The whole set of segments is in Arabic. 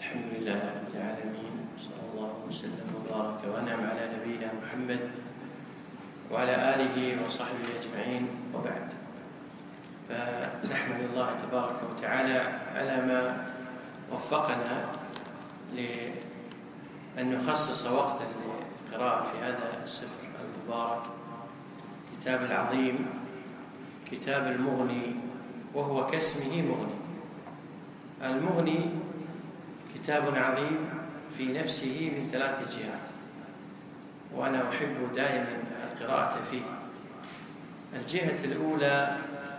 الحمد لله رب العالمين، صلى الله وسلم وبارك وأنعم على نبينا محمد وعلى آله وصحبه أجمعين، وبعد. فنحمد الله تبارك وتعالى على ما وفقنا لأن نخصص وقتا للقراءة في هذا السفر المبارك، كتاب العظيم، كتاب المغني، وهو كاسمه مغني. المغني كتاب عظيم في نفسه من 3 جهات، وأنا أحب دائما القراءة فيه. الجهة الأولى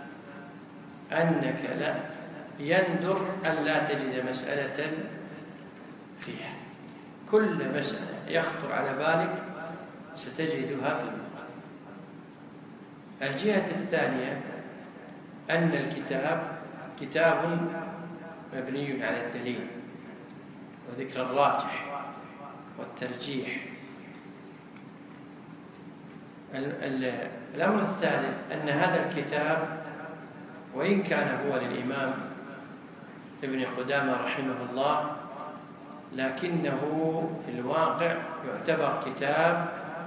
أنك لا يندر أن لا تجد مسألة فيها، كل مسألة يخطر على بالك ستجدها في المغني. الجهة الثانية أن الكتاب كتاب مبني على الدليل وذكر الراجح والترجيح. الأمر الثالث أن هذا الكتاب وإن كان هو للإمام ابن قدامة رحمه الله، لكنه في الواقع يعتبر كتاب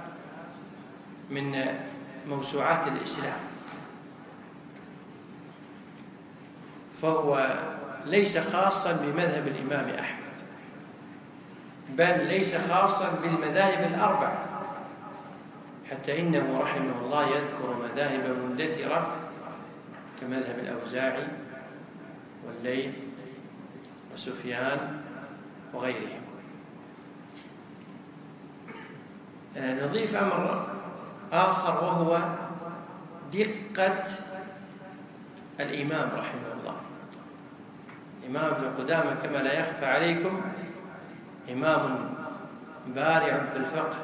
من موسوعات الإسلام، فهو ليس خاصا بمذهب الإمام أحمد، بل ليس خاصا بالمذاهب ال4، حتى إنه رحمه الله يذكر مذاهب مندثرة كمذهب الأوزاعي والليث وسفيان وغيرهم. نضيف أمر آخر وهو دقة الإمام رحمه الله. الإمام ابن قدامة كما لا يخفى عليكم إمام بارع في الفقه،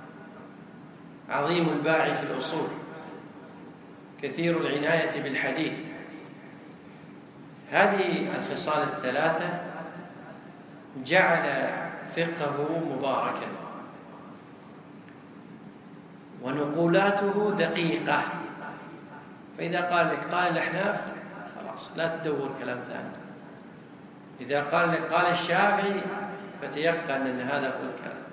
عظيم الباع في الأصول، كثير العناية بالحديث. هذه الخصال ال3 جعل فقهه مباركا ونقولاته دقيقة، فإذا قال لك قال الأحناف خلاص لا تدور كلام ثاني، إذا قال لك قال الشافعي فتيقن أن هذا هو الكلام.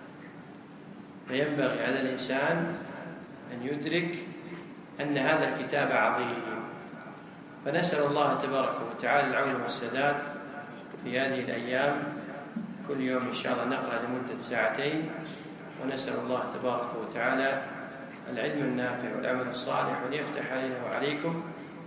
فينبغي على الإنسان أن يدرك أن هذا الكتاب عظيم. فنسأل الله تبارك وتعالى العون والسداد في هذه الأيام، كل يوم إن شاء الله نقرأ لمدة 2 ساعات، ونسأل الله تبارك وتعالى العلم النافع والعمل الصالح، وليفتح علينا وعليكم.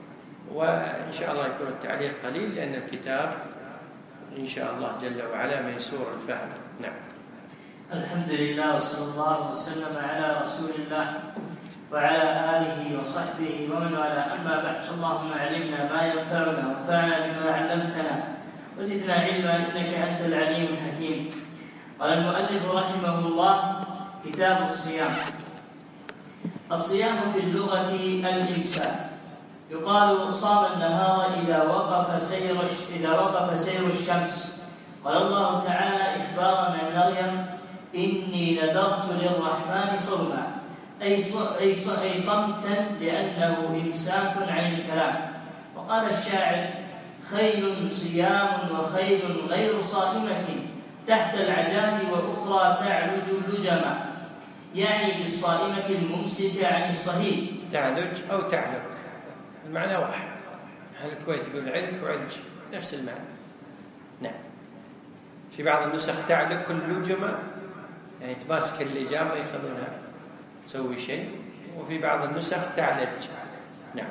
وإن شاء الله يكون التعليق قليل، لأن الكتاب إن شاء الله جل وعلا ميسور الفهم. نعم. الحمد لله، وصلى الله وسلم على رسول الله وعلى آله وصحبه ومن والاه، أما بعد. اللهم علمنا ما ينفعنا وانفعنا بما علمتنا وزدنا علما إنك أنت العليم الحكيم. قال المؤلف رحمه الله: كتاب الصيام. الصيام في اللغة الإمساك، يقال صام النهار إذا وقف سير الشمس. قال الله تعالى إخبارا عن مريم: إني نذرت للرحمن صوما، أي صمتا، لأنه إمساك عن الكلام. وقال الشاعر: خيل صيام وخيل غير صائمة، تحت العجاة وأخرى تعلج اللجما، يعني بالصائمة الممسكة عن الصهيل. تعلج أو تعلق المعنى واحد. أهل الكويت يقول علك وعلج، نفس المعنى. نعم. في بعض النسخ تعلق اللجمة، يعني تماسك اللجام يأخذونها تسوي شيء، وفي بعض النسخ تعلج. نعم.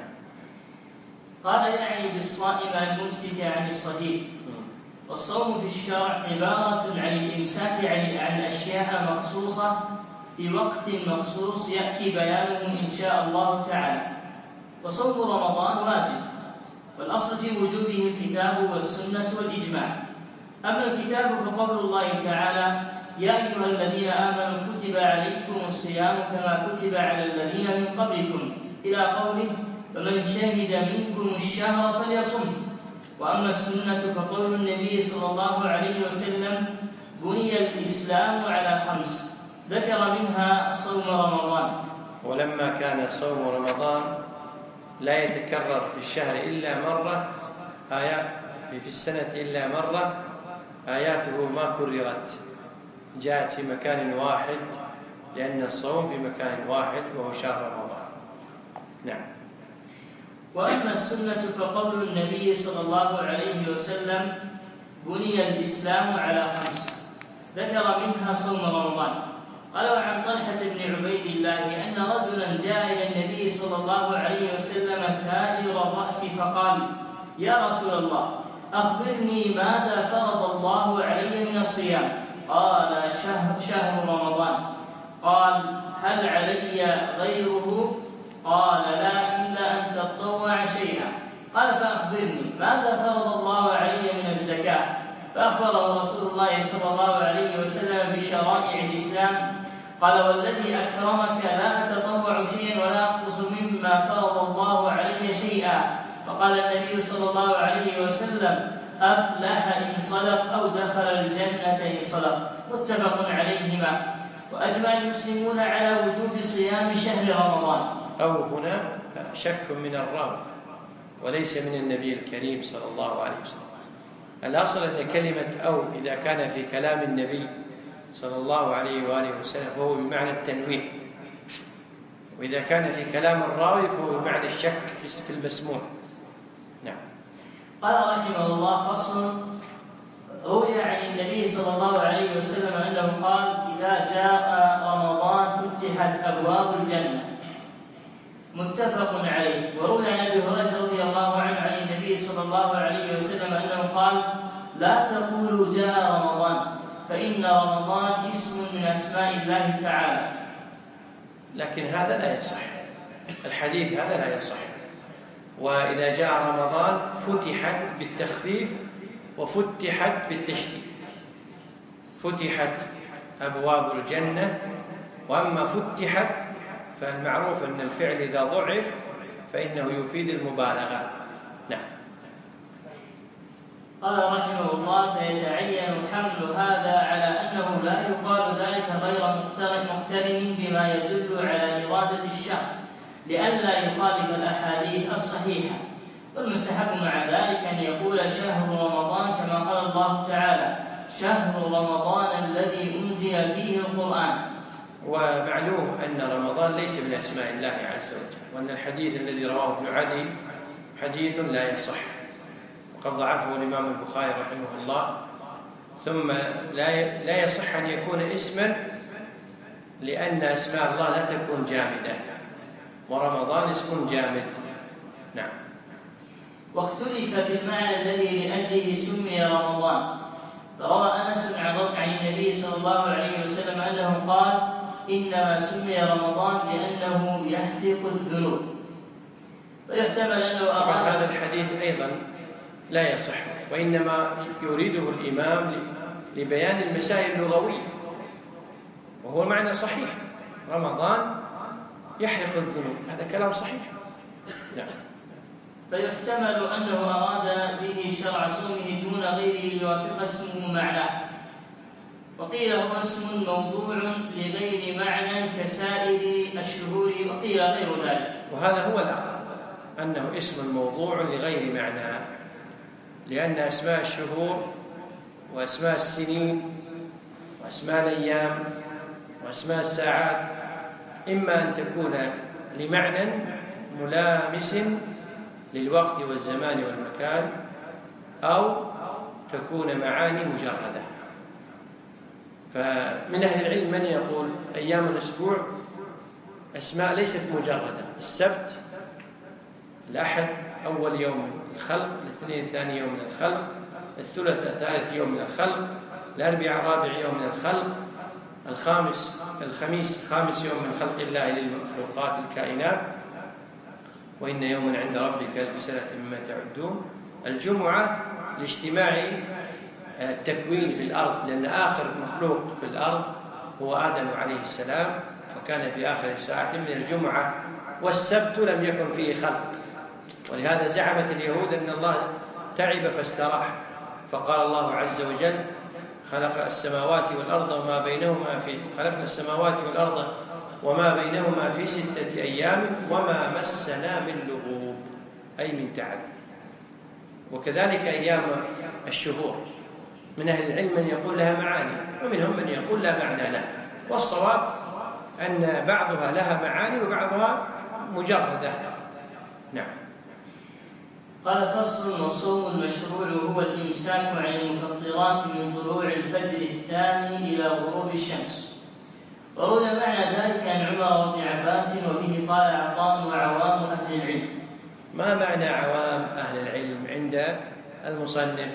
قال يعني بالصائمة الممسكة عن الصهيل. والصوم في الشرع عبارة عن الإمساك عن أشياء مخصوصة في وقت مخصوص يأتي بيانه إن شاء الله تعالى. وصوم رمضان واجب، والأصل في وجوبه الكتاب والسنة والإجماع. أما الكتاب فقول الله تعالى: يا أيها الذين آمنوا كتب عليكم الصيام كما كتب على الذين من قبلكم، إلى قوله: فمن شهد منكم الشهر فليصم. وأما السنة فقول النبي صلى الله عليه وسلم: بني الإسلام على 5، ذكر منها صوم رمضان. ولما كان صوم رمضان لا يتكرر في الشهر إلا مرة، في السنة إلا مرة، آياته ما كررت، جاءت في مكان واحد، لأن الصوم في مكان واحد وهو شهر رمضان. نعم. وأما السنة فقول النبي صلى الله عليه وسلم: بني الإسلام على 5، ذكر منها صوم رمضان. قال: وعن طلحة بن عبيد الله أن رجلا جاء إلى النبي صلى الله عليه وسلم ثائر الرأس فقال: يا رسول الله، أخبرني ماذا فرض الله علي من الصيام؟ قال: شهر رمضان. قال: هل علي غيره؟ قال: لا، إلا أن تطوع شيئا. قال: فأخبرني ماذا فرض الله علي من الزكاة؟ فأخبره رسول الله صلى الله عليه وسلم بشرائع الإسلام. قال: والذي أكرمك لا أتطوع شيئا ولا أنقص مما فرض الله علي شيئا. فقال النبي صلى الله عليه وسلم: أفلح إن صدق، أو دخل الجنة إن صدق. متفق عليهما. وأجمع المسلمون على وجوب صيام شهر رمضان. أو هنا شك من الراوي وليس من النبي الكريم صلى الله عليه وسلم. الأصل أن كلمة أو إذا كان في كلام النبي صلى الله عليه وآله وسلم فهو بمعنى التنوين، وإذا كان في كلام الراوي فهو بمعنى الشك في المسموع. نعم. قال رحمه الله: فصل. روي عن النبي صلى الله عليه وسلم أنه قال: إذا جاء رمضان فتحت أبواب الجنة. متفق عليه. وروي عن أبي هريرة رضي الله عنه عن النبي صلى الله عليه وسلم أنه قال: لا تقولوا جاء رمضان، فإن رمضان اسم من أسماء الله تعالى. لكن هذا لا يصح، الحديث هذا لا يصح. وإذا جاء رمضان فتحت بالتخفيف وفتحت بالتشديد. فتحت أبواب الجنة، وأما فتحت فالمعروف أن الفعل إذا ضعف فإنه يفيد المبالغة. نعم. قال رحمه الله: فيتعين حمل هذا على أنه لا يقال ذلك غير مقترن بما يدل على إرادة الشرع، لئلا يخالف الأحاديث الصحيحة. والمستحب مع ذلك أن يقول شهر رمضان كما قال الله تعالى: شهر رمضان الذي أنزل فيه القرآن. ومعلوم أن رمضان ليس من أسماء الله عز وجل، وأن الحديث الذي رواه ابن عدي حديث لا يصح، وقد ضعفه الإمام البخاري رحمه الله. ثم لا يصح أن يكون اسما، لأن أسماء الله لا تكون جامدة، ورمضان اسم جامد. نعم. واختلف في المعنى الذي لأجله سمي رمضان. فروى أنس عن النبي صلى الله عليه وسلم أنه قال: إنما سمي رمضان لأنه يحرق الذنوب. ويحتمل أنه أراد هذا الحديث أيضا لا يصح، وإنما يريده الإمام لبيان المسائل اللغوية، وهو معنى صحيح. رمضان يحرق الذنوب، هذا كلام صحيح. نعم. فيحتمل أنه أراد به شرع صومه دون غيره ليوافق اسمه معناه. وقيل هو اسم موضوع لغير معنى كسائر الشهور، وقيل غير ذلك. وهذا هو الأقرب، أنه اسم موضوع لغير معنى، لأن أسماء الشهور وأسماء السنين وأسماء الأيام وأسماء الساعات إما أن تكون لمعنى ملامس للوقت والزمان والمكان، أو تكون معاني مجردة. فمن أهل العلم من يقول أيام الأسبوع أسماء ليست مجردة: السبت، الأحد أول يوم من الخلق، الاثنين ثاني يوم من الخلق، الثلاثاء ثالث يوم من الخلق، الأربعاء رابع يوم من الخلق، الخميس خامس يوم من خلق الله للمخلوقات الكائنات، وإن يوما عند ربك ألف سنة مما تعدون، الجمعة لاجتماع التكوين في الأرض، لأن آخر مخلوق في الأرض هو آدم عليه السلام، فكان في آخر ساعة من الجمعة، والسبت لم يكن فيه خلق. ولهذا زعمت اليهود أن الله تعب فاستراح، فقال الله عز وجل: خلقنا السماوات والأرض وما بينهما في 6 أيام وما مسنا من لغوب، أي من تعب. وكذلك أيام الشهور، من أهل العلم من يقول لها معاني ومنهم من يقول لا معنى له، والصواب أن بعضها لها معاني وبعضها مجردة. نعم. قال فصل: والصوم المشروع هو الإمساك عن المفطرات من طلوع الفجر الثاني إلى غروب الشمس. وروي معنى ذلك عن عمر وابن عباس، وبه قال عطاء وعوام أهل العلم. ما معنى عوام أهل العلم عند المصنف؟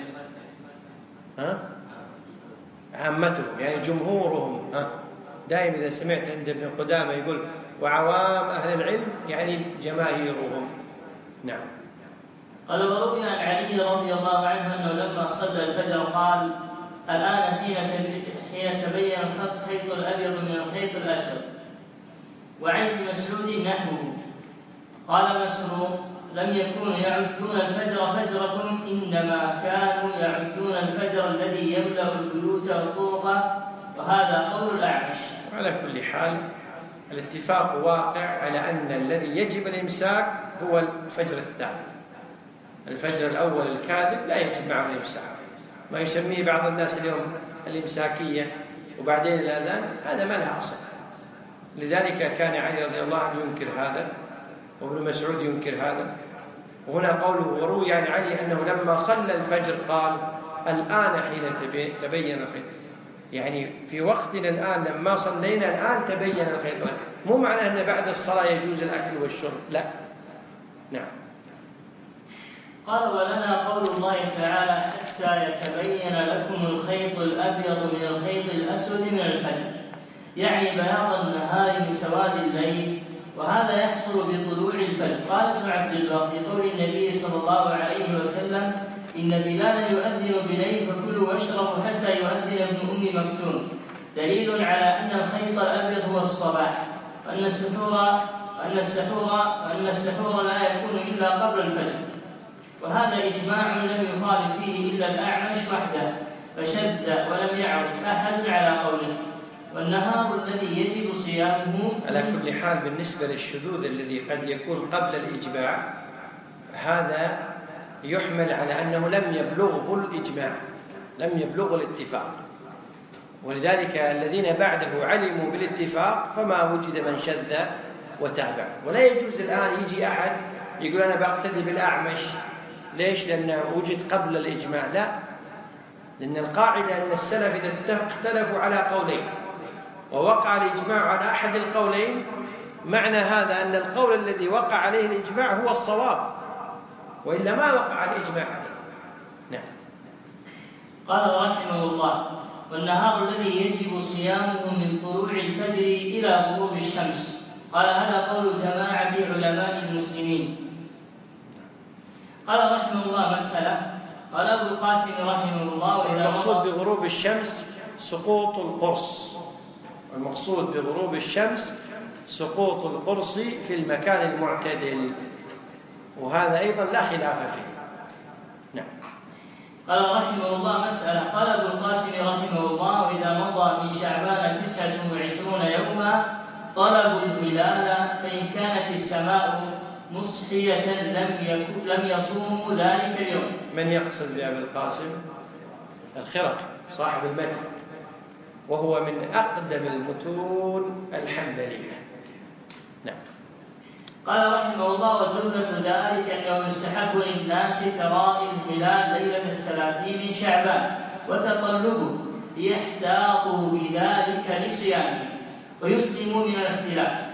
عامتهم يعني جمهورهم. دائما إذا سمعت عند ابن قدامة يقول وعوام أهل العلم يعني جماهيرهم. نعم. قال وروي عن علي رضي الله عنه أنه لما صلى الفجر قال: الآن حين تبين الخيط الأبيض من الخيط الأسود. وعن ابن مسعود نحوه. قال مسروق: لم يكونوا يعدون الفجر فجركم، إنما كانوا يعدون الفجر الذي يملأ البيوت والطرق. وهذا قول الأعمش. على كل حال الاتفاق واقع على أن الذي يجب الإمساك هو الفجر الثاني. الفجر الأول الكاذب لا يجب معه الإمساك، ما يسميه بعض الناس اليوم الإمساكية وبعدين الأذان، هذا ما له أصل. لذلك كان علي رضي الله عنه ينكر هذا، وابن مسعود ينكر هذا. وهنا قوله وروي عن علي أنه لما صلى الفجر قال: الآن حين تبين الخيط، يعني في وقتنا الآن لما صلينا الآن تبين الخيط، مو معنى أن بعد الصلاة يجوز الأكل والشرب، لا. نعم. قال ولنا قول الله تعالى: حتى يتبين لكم الخيط الأبيض من الخيط الأسود من الفجر، يعني بياض النهار من سواد الليل، وهذا يحصل بطلوع الفجر. قال ابن عبد الله في قول النبي صلى الله عليه وسلم: إن بلالا يؤذن بليل فكلوا واشربوا حتى يؤذن ابن أم مكتوم، دليل على أن الخيط الأبيض هو الصباح، وأن السحور لا يكون إلا قبل الفجر. وهذا إجماع لم يخالف فيه إلا الأعمش وحده، فشذ ولم يعرض أحد على قوله. والنهار الذي يجب صيامه. على كل حال بالنسبة للشذوذ الذي قد يكون قبل الإجماع، هذا يحمل على أنه لم يبلغه الإجماع، لم يبلغه الاتفاق، ولذلك الذين بعده علموا بالاتفاق فما وجد من شذ وتابع. ولا يجوز الآن يجي أحد يقول أنا بقتدي بالأعمش، ليش؟ لأنه وجد قبل الإجماع. لا، لأن القاعدة أن السلف إذا اختلفوا على قولين ووقع الإجماع على أحد القولين، معنى هذا أن القول الذي وقع عليه الإجماع هو الصواب، وإلا ما وقع الإجماع عليه. نعم. قال رحمه الله: والنهار الذي يجب صيامه من طلوع الفجر إلى غروب الشمس. قال هذا قول جماعة علماء المسلمين. قال رحمه الله مسألة. قال أبو القاسم رحمه الله: المقصود بغروب الشمس سقوط القرص، المقصود بغروب الشمس سقوط القرص في المكان المعتدل، وهذا أيضا لا خلاف فيه. نعم. قال رحمه الله مسألة. قال ابن القاسم رحمه الله: وإذا مضى من شعبان 29 يوما طلبوا الهلال، فإن كانت السماء مصحية لم يصوموا ذلك اليوم. من يقصد بأبي القاسم؟ الخرقي صاحب المتن، وهو من أقدم المتون الحنبلية. نعم. قال رحمه الله: وجملة ذلك أنه يستحب للناس تراءي الهلال ليلة 30 من شعبان وتطلبه ليحتاطوا بذلك لصيامه ويسلموا من الاختلاف.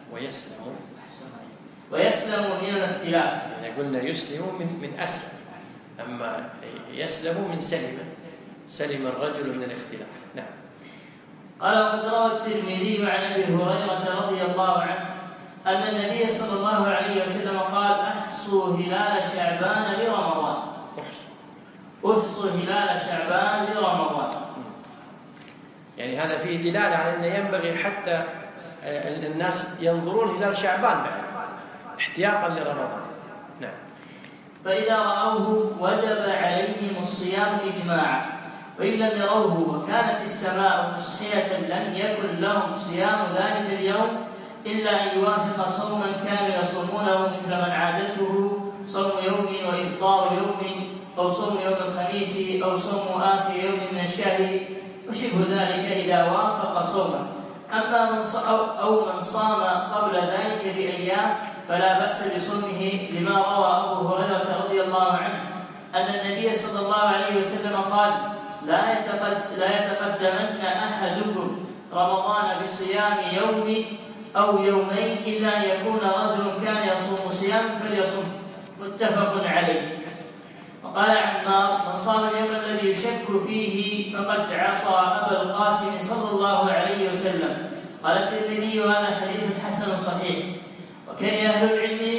ويسلموا من الاختلاف. يعني قلنا يسلموا من أسلم، أما يسلموا من سلم الرجل من الاختلاف. نعم. قال وقد روى الترمذي عن أبي هريرة رضي الله عنه أن النبي صلى الله عليه وسلم قال: أحصوا هلال شعبان لرمضان. أحصوا هلال شعبان لرمضان. يعني هذا فيه دلالة على أن ينبغي حتى الناس ينظرون هلال شعبان بعد احتياطا لرمضان. نعم. فإذا رأوه وجب عليهم الصيام إجماعا، وإن لم يروه وكانت السماء مصحية لم يكن لهم صيام ذلك اليوم إلا أن يوافق صوما كانوا يصومونه، مثل من عادته صوم يوم وإفطار يوم أو صوم يوم الخميس أو صوم آخر يوم من الشهر وشبه ذلك إذا وافق صومه. أما من صام قبل ذلك بأيام فلا بأس بصومه، لما روى أبو هريرة رضي الله عنه أن النبي صلى الله عليه وسلم قال: لا يتقدمن أحدكم رمضان بصيام يوم أو يومين إلا أن يكون رجل كان يصوم صيام فليصم، متفق عليه. وقال عمار: من صام اليوم الذي يشك فيه فقد عصى أبا القاسم صلى الله عليه وسلم. قال الترمذي: هذا حديث حسن صحيح. وكره أهل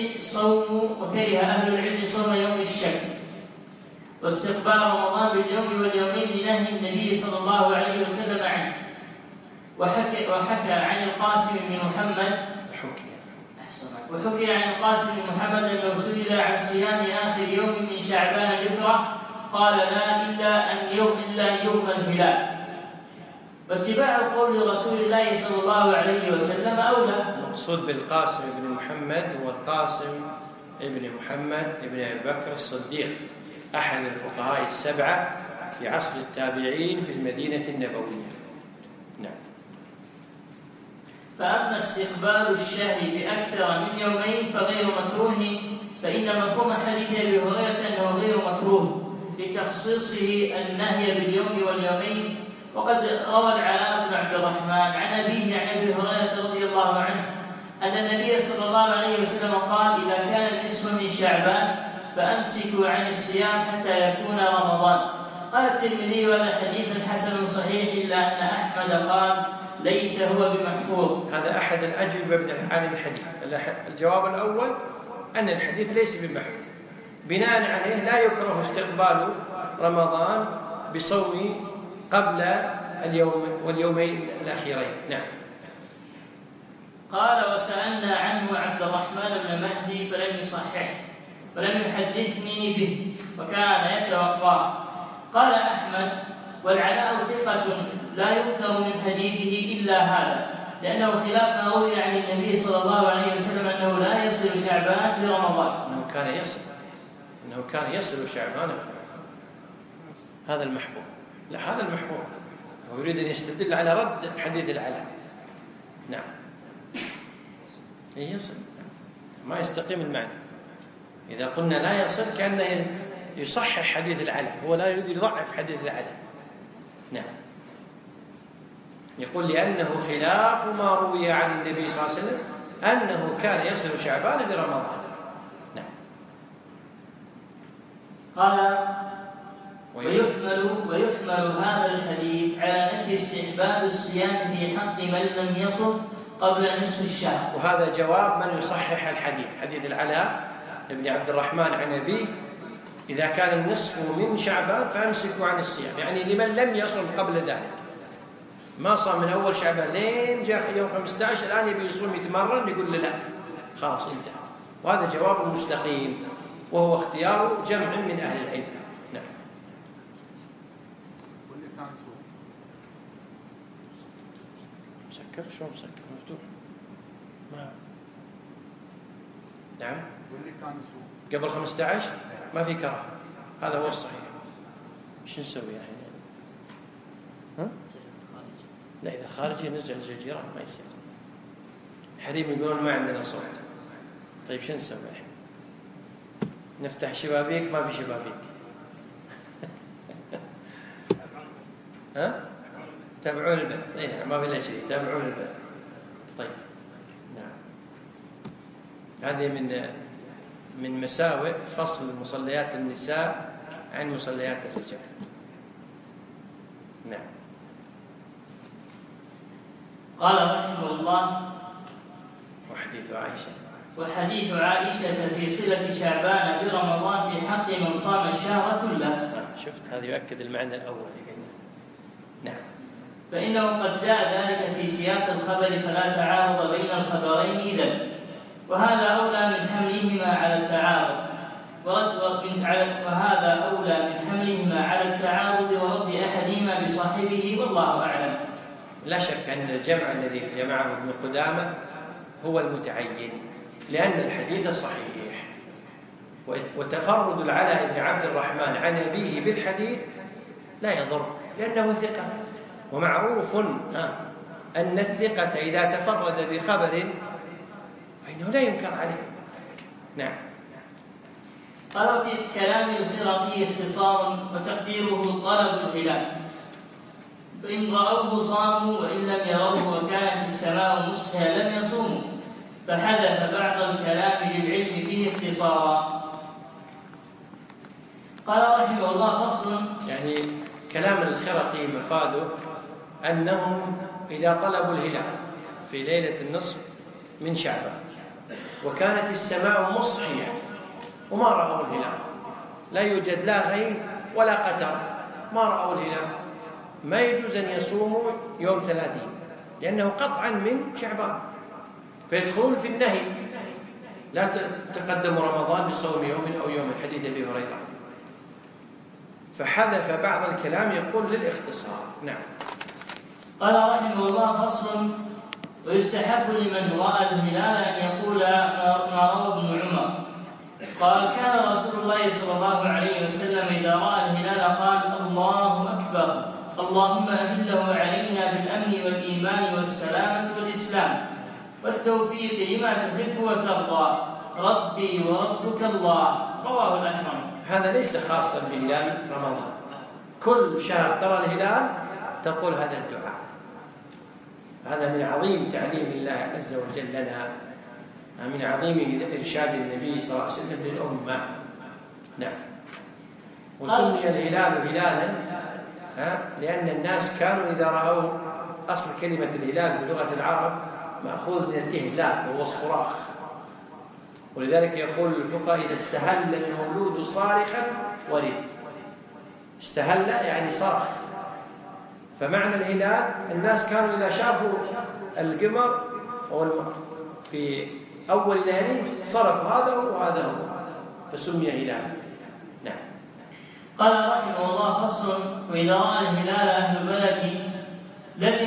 العلم صوم يوم الشك واستقبال رمضان باليوم واليومين لنهي النبي صلى الله عليه وسلم عنه. وحكى عن القاسم بن محمد أنه سئل عن صيام آخر يوم من شعبان يكره، قال: لا إلا يوم الهلال. واتباع قول رسول الله صلى الله عليه وسلم أولى. المقصود بالقاسم بن محمد هو القاسم بن محمد بن أبي بكر الصديق، أحد الفقهاء السبعة في عصر التابعين في المدينة النبوية. نعم. فأما استقبال الشهر بأكثر من يومين فغير مكروه، فإن مفهوم حديث أبي هريرة أنه غير مكروه لتخصيصه النهي باليوم واليومين. وقد روى العلاء بن عبد الرحمن عن أبيه عن أبي هريرة رضي الله عنه أن النبي صلى الله عليه وسلم قال: إذا كان النصف من شعبان فأمسكوا عن الصيام حتى يكون رمضان. قال الترمذي: هذا حديث حسن صحيح، إلا أن أحمد قال: ليس هو بمحفوظ. هذا أحد الأجوبة عن الحديث. الجواب الأول أن الحديث ليس بمحفوظ، بناء عليه لا يكره استقبال رمضان بصوم قبل اليوم واليومين الأخيرين. نعم. قال: وسألنا عنه عبد الرحمن بن مهدي فلم يحدثني به وكان يتوقع. قال أحمد: والعلاء ثقة لا ينكر من حديثه إلا هذا، لأنه خلاف ما روي عن النبي صلى الله عليه وسلم أنه لا يصل شعبان برمضان. أنه كان يصل شعبان. هذا المحفوظ. لا، هذا المحفوظ. هو يريد أن يستدل على رد حديث العلاء. نعم. يصل، ما يستقيم المعنى. إذا قلنا لا يصل كأنه يصحح حديث العلاء، هو لا يريد يضعف حديث العلاء. نعم. يقول: لأنه خلاف ما روي عن النبي صلى الله عليه وسلم أنه كان يصل شعبان برمضان. نعم. قال: ويحمل هذا الحديث على نفي استحباب الصيام في حق من لم يصم قبل نصف الشهر. وهذا جواب من يصحح الحديث، حديث العلاء بن عبد الرحمن عن أبيه: إذا كان النصف من شعبان فأمسكوا عن الصيام، يعني لمن لم يصم قبل ذلك، ما صام من أول شعبان لين جاء يوم 15 الآن يبي يصوم يتمرن، يقول له لا خلاص انتهى. وهذا جواب مستقيم، وهو اختيار جمع من أهل العلم. نعم. مسكر؟ شو مسكر؟ مفتوح؟ ما. نعم. قبل 15 ما في كراهة، هذا هو الصحيح. ايش نسوي يا أخي؟ ها؟ لا، إذا خارجي نزع الجيران ما يصير. حريم يقولون ما عندنا صوت. طيب شو نسوي الحين؟ نفتح شبابيك؟ ما في شبابيك. ها؟ تابعون البث. اي نعم، ما في الا شيء، تابعون البث. طيب. نعم. هذه من مساوئ فصل مصليات النساء عن مصليات الرجال. نعم. قال رحمه الله: وحديث عائشة في صلة شعبان برمضان في حق من صام الشهر كله. شفت، هذا يؤكد المعنى الأول. نعم. فإنه قد جاء ذلك في سياق الخبر فلا تعارض بين الخبرين إذن، وهذا أولى من حملهما على التعارض ورد أحدهما بصاحبه، والله أعلم. لا شك أن الجمع الذي جمعه ابن قدامة هو المتعين، لأن الحديث صحيح، وتفرد العلاء بن عبد الرحمن عن أبيه بالحديث لا يضر، لأنه ثقة، ومعروف أن الثقة إذا تفرد بخبر فإنه لا ينكر عليه. نعم. قال في كلام الخرقي اختصار وتقديره طلب الهلال، فإن رأوه صاموا وإن لم يروه وكانت السماء مصحية لم يصوموا، فحذف بعض الكلام للعلم به اختصارا. قال رحمه الله فصل. يعني كلام الخرقي مفاده أنهم إذا طلبوا الهلال في ليلة النصف من شعبان وكانت السماء مصحية وما رأوا الهلال، لا يوجد لا غيم ولا قتر، ما رأوا الهلال، ما يجوز أن يصوموا يوم 30 لأنه قطعا من شعبان، فيدخلون في النهي لا تقدموا رمضان بصوم يوم أو يوم، حديث أبي هريرة، فحذف بعض الكلام يقول للاختصار. نعم. قال رحمه الله فصل. ويستحب لمن رأى الهلال أن يقول ما روى ابن عمر قال كان رسول الله صلى الله عليه وسلم إذا رأى الهلال قال الله أكبر اللهم أهله علينا بالأمن والإيمان والسلامة والإسلام والتوفيق لما تحب وترضى ربي وربك الله. رواه الأثرم. هذا ليس خاصا بهلال رمضان، كل شهر ترى الهلال تقول هذا الدعاء، هذا من عظيم تعليم الله عز وجل لنا، من عظيم إرشاد النبي صلى الله عليه وسلم للأمة. نعم. وسمي الهلال هلالا لأن الناس كانوا إذا رأوا، أصل كلمة الهلال بلغة العرب مأخوذ من الإهلال وهو الصراخ، ولذلك يقول الفقهاء إذا استهل المولود صارخا ولد، استهل يعني صرخ، فمعنى الهلال الناس كانوا إذا شافوا القمر في أول ليالي صرف هذا وهذا هو، فسمي هلال. نعم. قال رحمه الله فصل. وإذا رأى الهلال أهل بلد لزم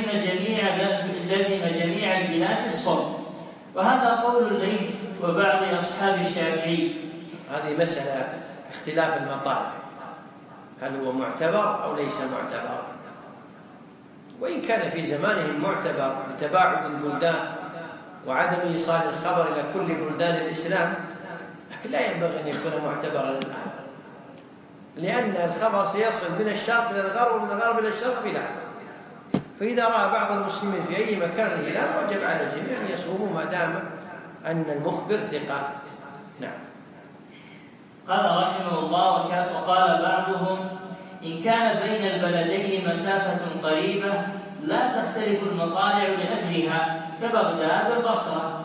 جميع البلاد الصوم، وهذا قول الليث وبعض أصحاب الشافعي. هذه مسألة اختلاف المطالب، هل هو معتبر أو ليس معتبر، وإن كان في زمانهم معتبر لتباعد البلدان وعدم إيصال الخبر إلى كل بلدان الإسلام، لكن لا ينبغي أن يكون معتبرا الآن، لأن الخبر سيصل من الشرق إلى الغرب ومن الغرب إلى الشرق في لحظة، فإذا رأى بعض المسلمين في أي مكان الهلال وجب على الجميع أن يصوموا ما دام أن المخبر ثقة. نعم. قال رحمه الله وقال بعضهم إن كان بين البلدين مسافة قريبة لا تختلف المطالع لأجلها كبغداد والبصرة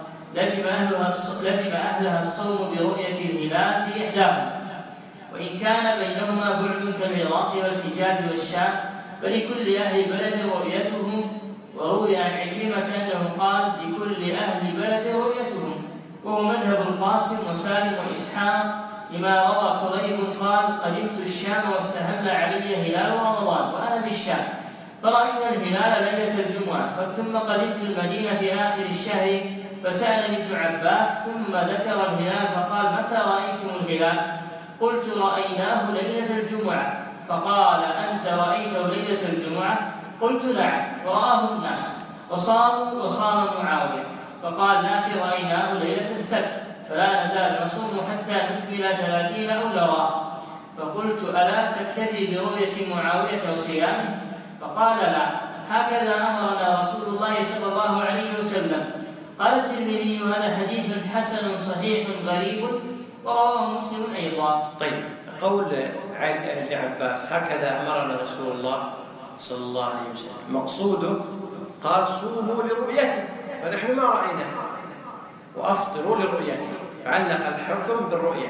لزم أهلها الصوم برؤية الهلال في إحداهم، وإن كان بينهما بعد كالعراق والحجاز والشام فلكل أهل بلد رؤيتهم. وروي عن عكرمة أنه قال لكل أهل بلد رؤيتهم، وهو مذهب القاسم وسالم وإسحاق، لما روى قريب قال قدمت الشام واستهل علي هلال رمضان وأنا بالشام فرأينا الهلال ليلة الجمعة، ثم قدمت المدينة في آخر الشهر فسألني ابن عباس ثم ذكر الهلال فقال متى رأيتم الهلال؟ قلت رأيناه ليلة الجمعة، فقال أنت رأيته ليلة الجمعة؟ قلت نعم، ورآه الناس وصاموا وصام معاوية، فقال لكن رأيناه ليلة السبت، فلا نزال نصوم حتى نكمل 30 أو نرى. فقلت ألا تكتفي برؤية معاوية وصيامه؟ فقال لا، هكذا أمرنا رسول الله صلى الله عليه وسلم. قال الترمذي هذا حديث حسن صحيح غريب، ورواه مسلم أيضا. طيب، قول ابن عباس هكذا أمرنا رسول الله صلى الله عليه وسلم، مقصوده قال صوموا لرؤيته، فنحن ما رأينا، وأفطروا لرؤيته، فعلق الحكم بالرؤية.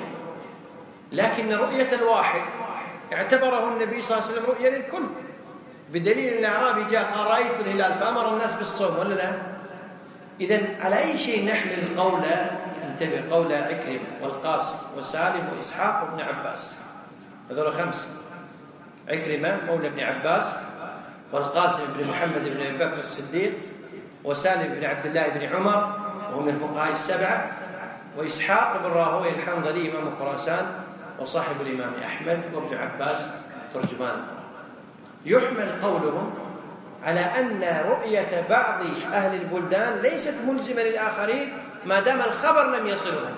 لكن رؤية الواحد اعتبره النبي صلى الله عليه وسلم رؤية للكل، بدليل الأعرابي جاء قال رأيت الهلال فأمر الناس بالصوم ولا لا؟ إذن على أي شيء نحمل قول انتبه قول عكرمة والقاسم وسالم وإسحاق وابن عباس، هذول 5، عكرمة مولى ابن عباس، والقاسم بن محمد بن أبي بكر الصديق، وسالم بن عبد الله بن عمر وهم من الفقهاء 7، وإسحاق بن راهويه الحنظلي إمام خراسان وصاحب الإمام أحمد وابن عباس ترجمان. يحمل قولهم على أن رؤية بعض أهل البلدان ليست ملزمة للآخرين ما دام الخبر لم يصلهم.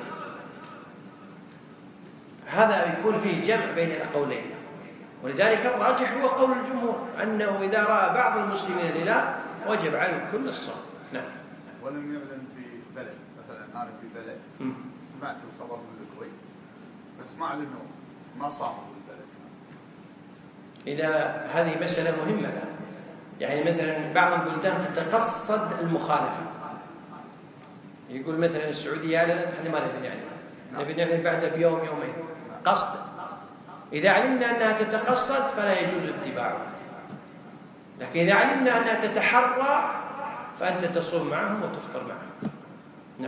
هذا يكون فيه جمع بين القولين، ولذلك الراجح هو قول الجمهور أنه إذا رأى بعض المسلمين الهلال وجب على الكل الصوم. نعم. ولم يعلن في بلد، مثلا أنا في بلد سمعت الخبر من الكويت بس ما أعلنوا ما صاموا بالبلد. إذا هذه مسألة مهمة، يعني مثلا بعض البلدان تتقصد المخالفة، يقول مثلا السعودية أعلنت احنا ما نبي نعلن، نبي نعلن بعدها بيوم يومين قصدا. إذا علمنا أنها تتقصد فلا يجوز اتباعها، لكن إذا علمنا أنها تتحرى فأنت تصوم معهم وتفطر معهم. نعم.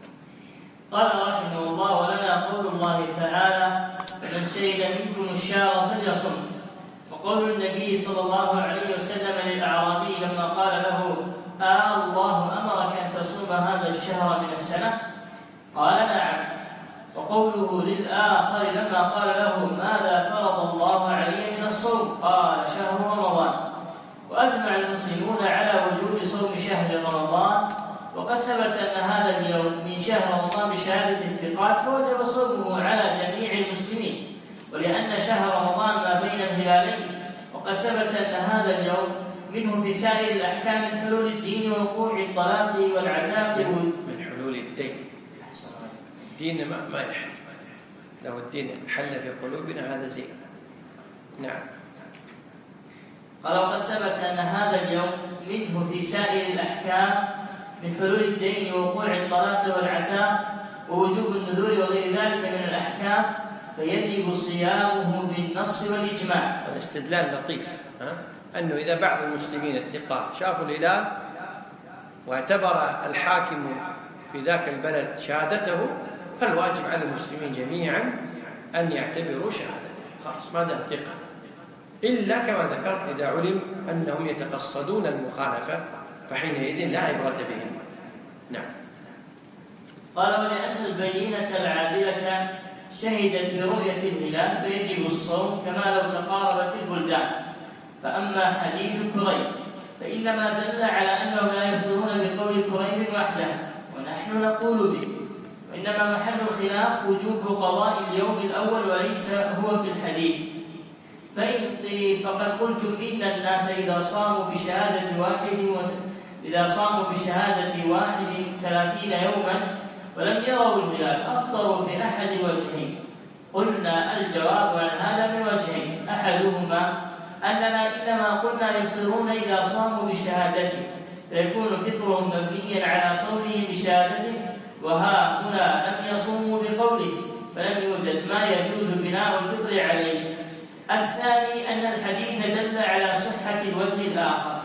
قال رحمه الله: ولنا قول الله تعالى: من شهد منكم الشهر فليصم. وقول النبي صلى الله عليه وسلم للأعرابي لما قال له: الله أمرك أن تصوم هذا الشهر من السنة؟ قال: نعم. وقوله للآخر لما قال له: ماذا فرض الله علي من الصوم؟ قال: شهر رمضان. وأجمع المسلمون على وجوب صوم شهر رمضان، وقد ثبت أن هذا اليوم من شهر رمضان بشهادة الثقات، فوجب صومه على جميع المسلمين، ولأن شهر رمضان ما بين الهلالين. وقد ثبت أن هذا اليوم منه في سائر الأحكام من حلول الدين ووقوع الطلاق والعتاق. من حلول الدين، الدين ما يحل، لو الدين حل في قلوبنا هذا زين. نعم. قال: وقد ثبت أن هذا اليوم منه في سائر الأحكام من حلول الدين ووقوع الطلاق والعتاق ووجوب النذور وغير ذلك من الأحكام، فيجب صيامه بالنص والإجماع. هذا استدلال لطيف، أنه إذا بعض المسلمين الثقات شافوا الهلال واعتبر الحاكم في ذاك البلد شهادته، فالواجب على المسلمين جميعا أن يعتبروا شهادته، خلاص ما دام ثقة، إلا كما ذكرت إذا علم أنهم يتقصدون المخالفة فحينئذ لا عبرة بهم. نعم. قال: ولأن البينة العادلة شهدت برؤية الهلال فيجب الصوم كما لو تقاربت البلدان. فأما حديث كريب فإنما دل على أنهم لا يفطرون بقول كريب وحده، ونحن نقول به، وإنما محل الخلاف وجوب قضاء اليوم الأول وليس هو في الحديث. فإن قيل فقد قلتم إن الناس إذا صاموا بشهادة واحد 30 يوما ولم يروا الهلال أفطروا في أحد الوجهين. قلنا: الجواب عن هذا من وجهين: أحدهما أننا إنما قلنا يفطرون إذا صاموا بشهادته، فيكون فطرهم مبنيا على صومهم بشهادته، وها هنا لم يصوموا بقوله، فلم يوجد ما يجوز بناء الفطر عليه. الثاني أن الحديث دل على صحة الوجه الآخر.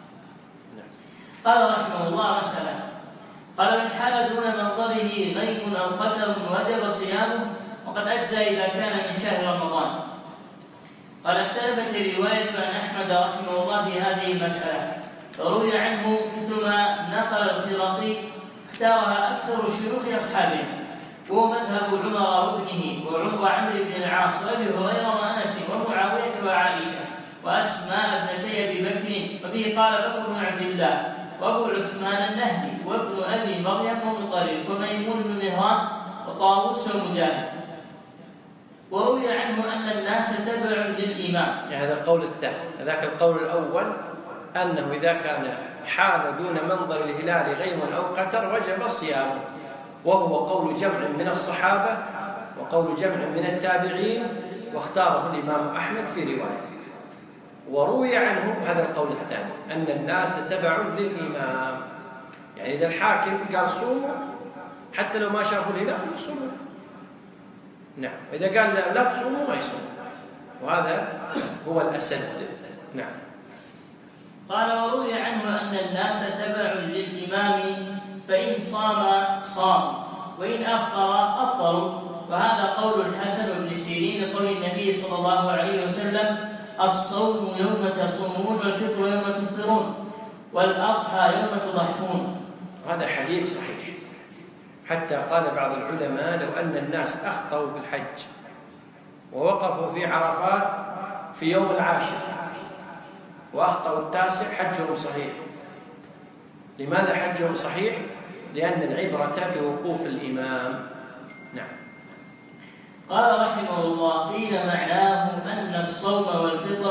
قال رحمه الله: مسألة. قال: من حال دون منظره غيب أو قتل وجب صيامه، وقد أجزى إذا كان من شهر رمضان. قال: اختلفت الرواية عن أحمد رحمه الله في هذه المسألة، فروي عنه مثل ما نقل الخراقي اختارها أكثر شيوخ أصحابه، وهو مذهب عمر وابنه وعمرو بن العاص وأبي هريرة وأنس ومعاوية وعائشة وأسماء ابنتي أبي بكر، وبه قال بكر بن عبد الله وأبو عثمان النهدي وابن أبي مريم ومطرف وميمون بن مهران وطاووس ومجاهد. وروي عنه أن الناس تبع للإمام. يعني هذا القول الثاني. ذاك القول الأول أنه إذا كان حال دون منظر الهلال غيم أو قتر وجب صيامه، وهو قول جمع من الصحابة وقول جمع من التابعين، واختاره الإمام أحمد في روايته. وروي عنه هذا القول الثاني أن الناس تبع للإمام، يعني إذا الحاكم قال صوموا حتى لو ما شافوا الهلال يصوموا. نعم. إذا قال لا تصوموا ما يصوموا، وهذا هو الأسد. نعم. قال: وروي عنه أن الناس تبع للإمام، فإن صام صام وإن أفطر أفطروا. وهذا قول الحسن بن سيرين لقول النبي صلى الله عليه وسلم: الصوم يوم تصومون والفطر يوم تفطرون والأضحى يوم تضحون. هذا حديث صحيح، حتى قال بعض العلماء لو أن الناس أخطأوا في الحج ووقفوا في عرفات في يوم 10 وأخطأوا 9 حجهم صحيح. لماذا حجهم صحيح؟ لأن العبرة بوقوف الإمام. نعم. قال رحمه الله: قيل معناه أن الصوم والفطر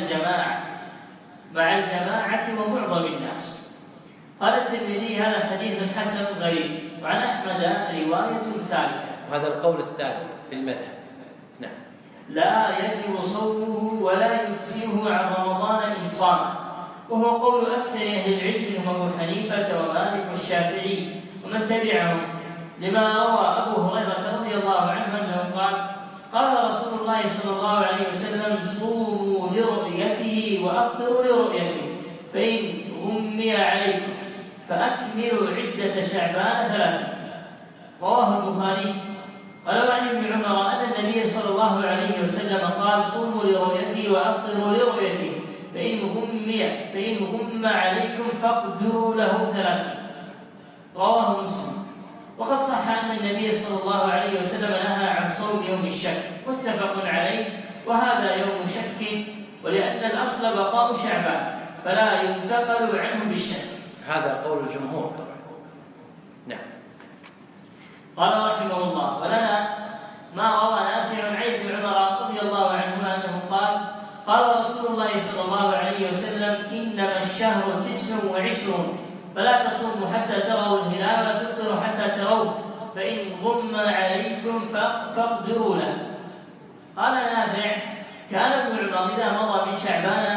مع الجماعة ومعظم الناس. قال الترمذي: هذا حديث حسن غريب. وعن أحمد رواية ثالثة، وهذا القول الثالث في المذهب. نعم. لا يجب صومه ولا يجزئه عن رمضان إن صام، وهو قول أكثر أهل العلم منهم أبو حنيفة ومالك والشافعي ومن تبعهم، لما روى أبو هريرة رضي الله عنه أنه قال: قال رسول الله صلى الله عليه وسلم: صوموا لرؤيته وأفطروا لرؤيته، فإن غمي عليكم فأكملوا عدة شعبان 30. رواه البخاري. قال عن ابن عمر أن النبي صلى الله عليه وسلم قال: صوموا لرؤيته وأفطروا لرؤيته، فإن غم عليكم فاقدروا له 30. رواه مسلم. وقد صح أن النبي صلى الله عليه وسلم نهى عن صوم يوم الشك، متفق عليه، وهذا يوم شك، ولأن الأصل بقاء شعبان فلا ينتقل عنه بالشك. هذا قول الجمهور طبعا. نعم. قال رحمه الله: ولنا ما روى نافع عن ابن عمر رضي الله عنهما أنه قال: قال رسول الله صلى الله عليه وسلم: إنما الشهر 29، فلا تصوموا حتى تروا الهلال ولا تفطروا حتى تروه، فإن غم عليكم فاقدروا له. قال نافع: كان ابن عمر إذا مضى من شعبان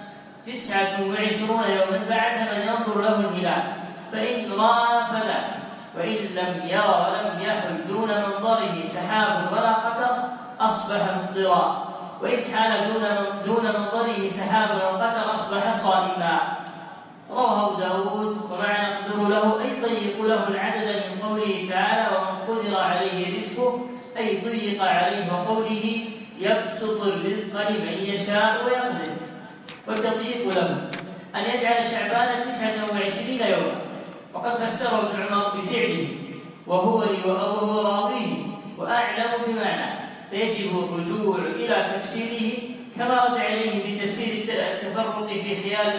29 يوما بعث من ينظر له الهلال، فإن رأى فذاك، وإن لم ير ولم يحل دون منظره سحاب ولا قطر أصبح مفطرا، وإن حال دون منظره سحاب وقطر أصبح صائما. رواه داود. ومعنى اقدروا له أي ضيقوا له العدد، من قوله تعالى: ومن قدر عليه رزقه، أي ضيق عليه، وقوله: يبسط الرزق لمن يشاء ويقدر. والتضييق له أن يجعل شعبان 29 يوما، وقد فسره ابن عمر بفعله وهو راويه وأعلم بمعناه، فيجب الرجوع إلى تفسيره كما رجع إليه في تفسير التفرق في خيال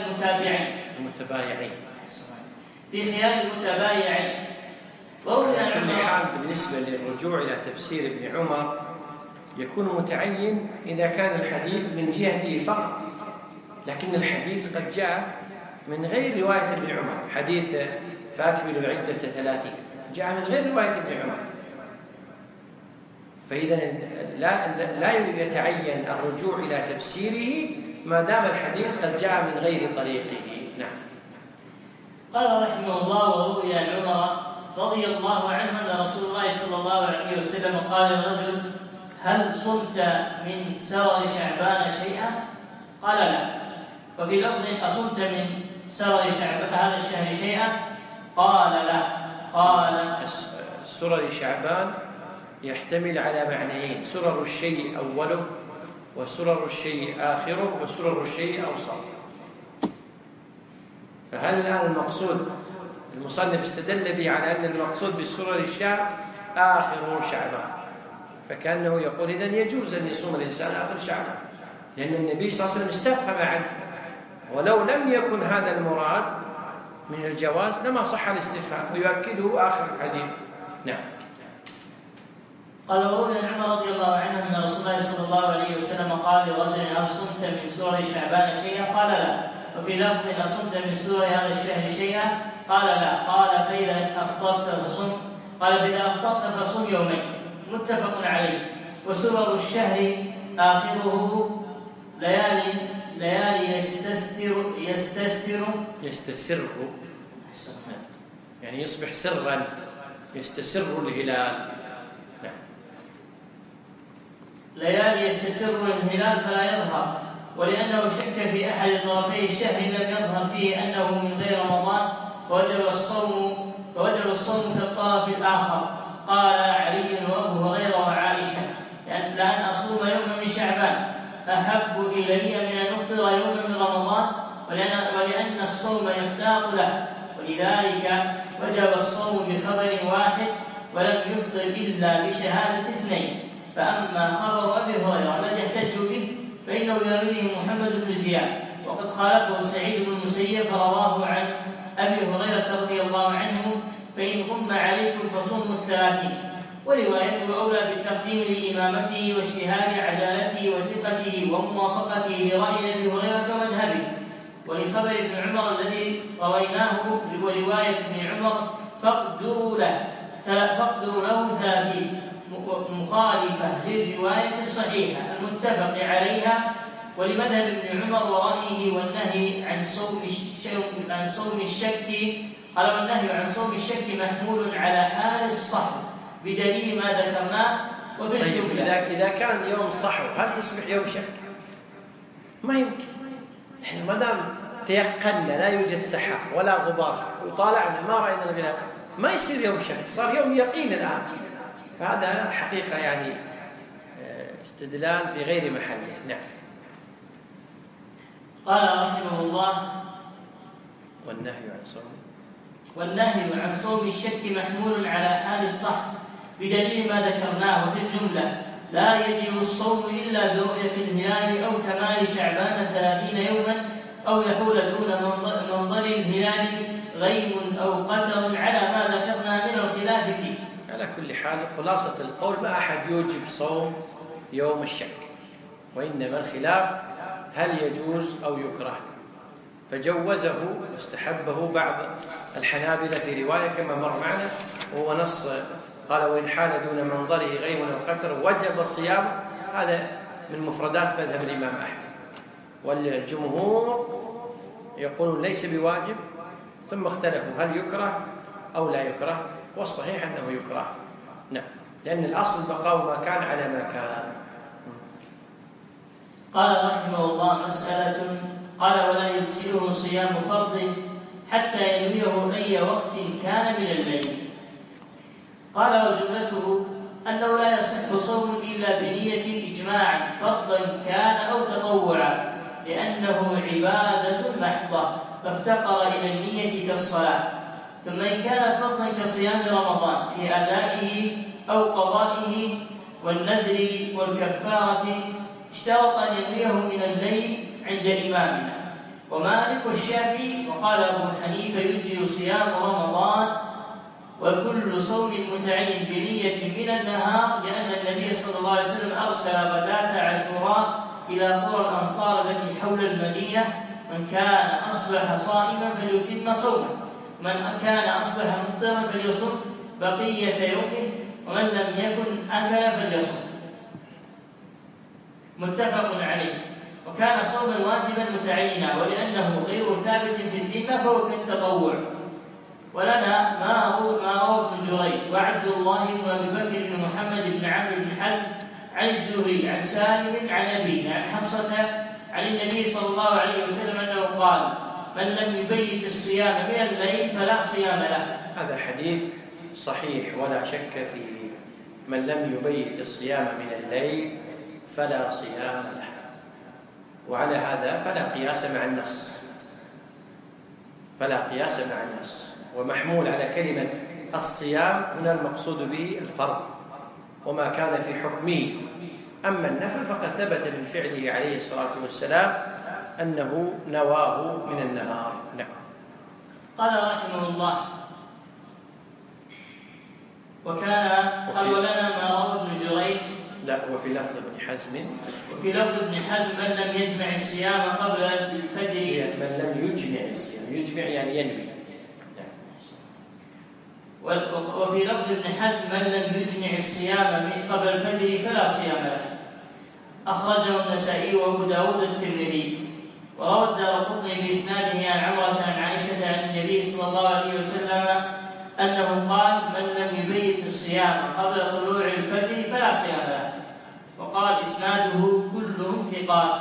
المتبايعين. وروي عن كل حال بالنسبة للرجوع إلى تفسير ابن عمر يكون متعين إذا كان الحديث من جهته فقط، لكن الحديث قد جاء من غير رواية ابن عمر. حديث فأكملوا العدة 30 جاء من غير رواية ابن عمر، فإذا لا يتعين الرجوع إلى تفسيره ما دام الحديث قد جاء من غير طريقه. نعم. قال رحمه الله: وروي عن عمر رضي الله عنه أن رسول الله صلى الله عليه وسلم قال للرجل: هل صمت من سرر شعبان شيئا؟ قال: لا. وفي لفظ: أصمت من سرر شعبان هذا الشهر شيئا؟ قال: لا. قال: سرر شعبان يحتمل على معنيين: سرر الشيء أوله، وسرر الشيء آخره، وسرر الشيء أوسط. فهل الآن المقصود المصنف استدل به على أن المقصود بالسرر الشهر آخر شعبان، فكأنه يقول إذن يجوز أن يصوم الإنسان آخر شعبان، لأن النبي صلى الله عليه وسلم استفهم عنه، ولو لم يكن هذا المراد من الجواز لما صح الاستفهام، ويؤكده آخر الحديث. نعم. قال: وروي عن عمر رضي الله عنه أن رسول الله صلى الله عليه وسلم قال لرجل: هل صمت من سرر شعبان شيئا؟ قال: لا. وفي لفظ: أصمت من سرر هذا الشهر شيئا؟ قال: لا. قال: فإذا أفطرت فصم. قال: فإذا أفطرت فصم يومين. متفق عليه. وسرر الشهر آخره ليالي يستسر يعني يصبح سرا، يستسر الهلال. نعم. ليالي يستسر الهلال فلا يظهر، ولأنه شك في أحد طرفي الشهر لم يظهر فيه أنه من غير رمضان، فوجب الصوم كالطرف الآخر. قال علي وأبو هريرة وعائشة: لأن أصوم يوما من شعبان أحب إلي من أن أفطر يوما من رمضان، ولأن الصوم يفتاق له، ولذلك وجب الصوم بخبر واحد ولم يفطر إلا بشهادة اثنين. فأما خبر أبي هريرة الذي يحتج به فإنه يرويه محمد بن زياد، وقد خالفه سعيد بن المسيب فرواه عن أبي هريرة رضي الله عنه: فإن غم عليكم فصوموا 30. وروايته أولى بالتقديم لإمامته واجتهاد عدالته وثقته وموافقته لرأي أبي هريرة ومذهبه. ولخبر ابن عمر الذي رويناه ورواية ابن عمر فاقدروا له 30 مخالفة للرواية الصحيحة المتفق عليها، ولمذهب ابن عمر ورأيه والنهي عن صوم الشك قال: والنهي عن صوم الشك محمول على حال الصحو بدليل ما ذكرناه. وفي الجملة إذا كان يوم صحو هل يصبح يوم شك؟ ما يمكن. نحن ما دام تيقنا لا يوجد سحاب ولا غبار وطالعنا ما رأينا غيرها، ما يصير يوم شك، صار يوم يقين الآن. فهذا حقيقة يعني استدلال في غير محله. نعم. قال رحمه الله: والنهي عن صوم الشك محمول على حال الصح بدليل ما ذكرناه. في الجملة: لا يجب الصوم إلا برؤية الهلال أو كمال شعبان 30 يوما، أو يحول دون منظر الهلال غيم أو قتر، على ما ذكرنا من الخلاف فيه. على كل حال خلاصة القول: ما أحد يوجب صوم يوم الشك، وإنما الخلاف هل يجوز أو يكره، فجوزه واستحبه بعض الحنابلة في رواية كما مر معنا، وهو نص قال: وإن حال دون منظره غيم أو قتر وجب الصيام. هذا من مفردات مذهب الإمام أحمد، والجمهور يقولون ليس بواجب، ثم اختلفوا هل يكره أو لا يكره، والصحيح أنه يكره. نعم، لأن الأصل بقاء ما كان على ما كان. قال رحمه الله: مسألة. قال: ولا يجزئه صيام فرض حتى ينويه أي وقت كان من الليل. قال: وجملته أنه لا يصح صوم إلا بنية إجماعا، فرضا كان أو تطوعا، لأنه عبادة محضة فافتقر إلى النية كالصلاة. ثم إن كان فرضا كصيام رمضان في أدائه أو قضائه والنذر والكفارة، اشترط أن ينويه من الليل عند إمامنا ومالك والشافعي. وقال أبو حنيفة: يجزي صيام رمضان وكل صوم متعين بنية من النهار، لأن النبي صلى الله عليه وسلم أرسل غداة عاشوراء إلى قرى الأنصار التي حول المدينة: من كان أصبح صائما فليتم صومه، من كان أصبح مفطرا فليصم بقية يومه، ومن لم يكن أكل فليصم. متفق عليه. وكان صوما واجبا متعينا، ولأنه غير ثابت في الذمة فهو كالتطوع. ولنا ما روى ابن جريج وعبد الله بن أبي بكر بن محمد بن عمرو بن حزم عن الزهري عن سالم عن أبيه عن حفصة عن النبي صلى الله عليه وسلم أنه قال: من لم يبيت الصيام من الليل فلا صيام له. هذا حديث صحيح ولا شك فيه. من لم يبيت الصيام من الليل فلا صيام له. وعلى هذا فلا قياس مع النص، ومحمول على كلمة الصيام هنا المقصود به الفرض وما كان في حكمه. أما النفل فقد ثبت من فعله عليه الصلاة والسلام أنه نواه من النهار. نعم. قال رحمه الله: قال: ولنا ما روى ابن جريج. لا، وفي لفظ ابن حزم من لم يجمع الصيام قبل الفجر. من لم يجمع الصيام، يجمع يعني ينوي. وفي لفظ ابن حزم: من لم يجمع الصيام قبل الفجر فلا صيام له. أخرجه النسائي وأبو داود الترمذي. وروى الدارقطني بإسناده عن عمرة عن عائشة عن النبي صلى الله عليه وسلم أنه قال: من لم يبيت الصيام قبل طلوع الفجر فلا صيام له. وقال: إسناده كلهم ثقات.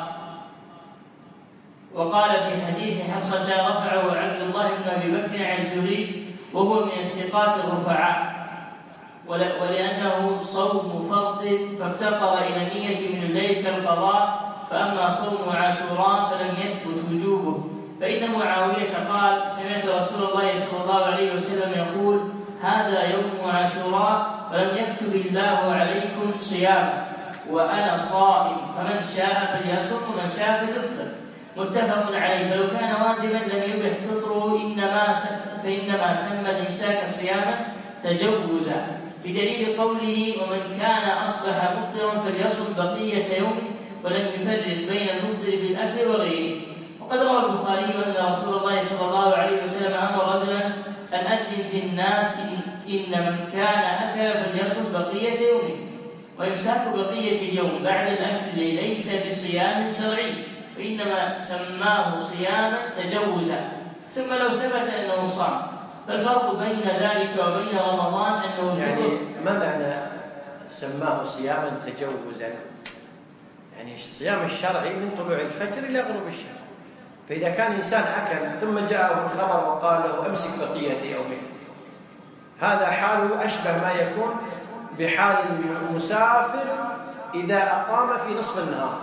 وقال في حديث حفصة رفعه عبد الله بن أبي بكر عن الزهري وهو من الثقات الرفعاء، ولأنه صوم فرض فافتقر إلى النية من الليل كالقضاء. فأما صوم عاشوراء فلم يثبت وجوبه، فإن معاوية قال: سمعت رسول الله صلى الله عليه وسلم يقول: هذا يوم عاشوراء ولم يكتب الله عليكم صيامه وأنا صائم، فمن شاء فليصم ومن شاء فليفطر. متفق عليه. فلو كان واجبا لم يبح فطره، فإنما سمى الإمساك صياما تجوزا، بدليل قوله: ومن كان أصبح مفطرا فليصم بقية يومه ولم يفرق بين المفطر بالأكل وغيره. وقد روى البخاري أن رسول الله صلى الله عليه وسلم أمر رجلا أن أذن في الناس إن من كان أكل فليصم بقية يومه. وإمساك بقية اليوم بعد الأكل ليس بصيام شرعي، وإنما سماه صياما تجوزا. ثم لو ثبت أنه صام، فالفرق بين ذلك وبين رمضان أنه يعني ما معنى سماه صياما تجوزا؟ يعني الصيام الشرعي من طلوع الفجر إلى غروب الشمس. فإذا كان إنسان أكل ثم جاءه الخبر وقال له أمسك بقية يومك، هذا حاله أشبه ما يكون بحال المسافر إذا أقام في نصف النهار،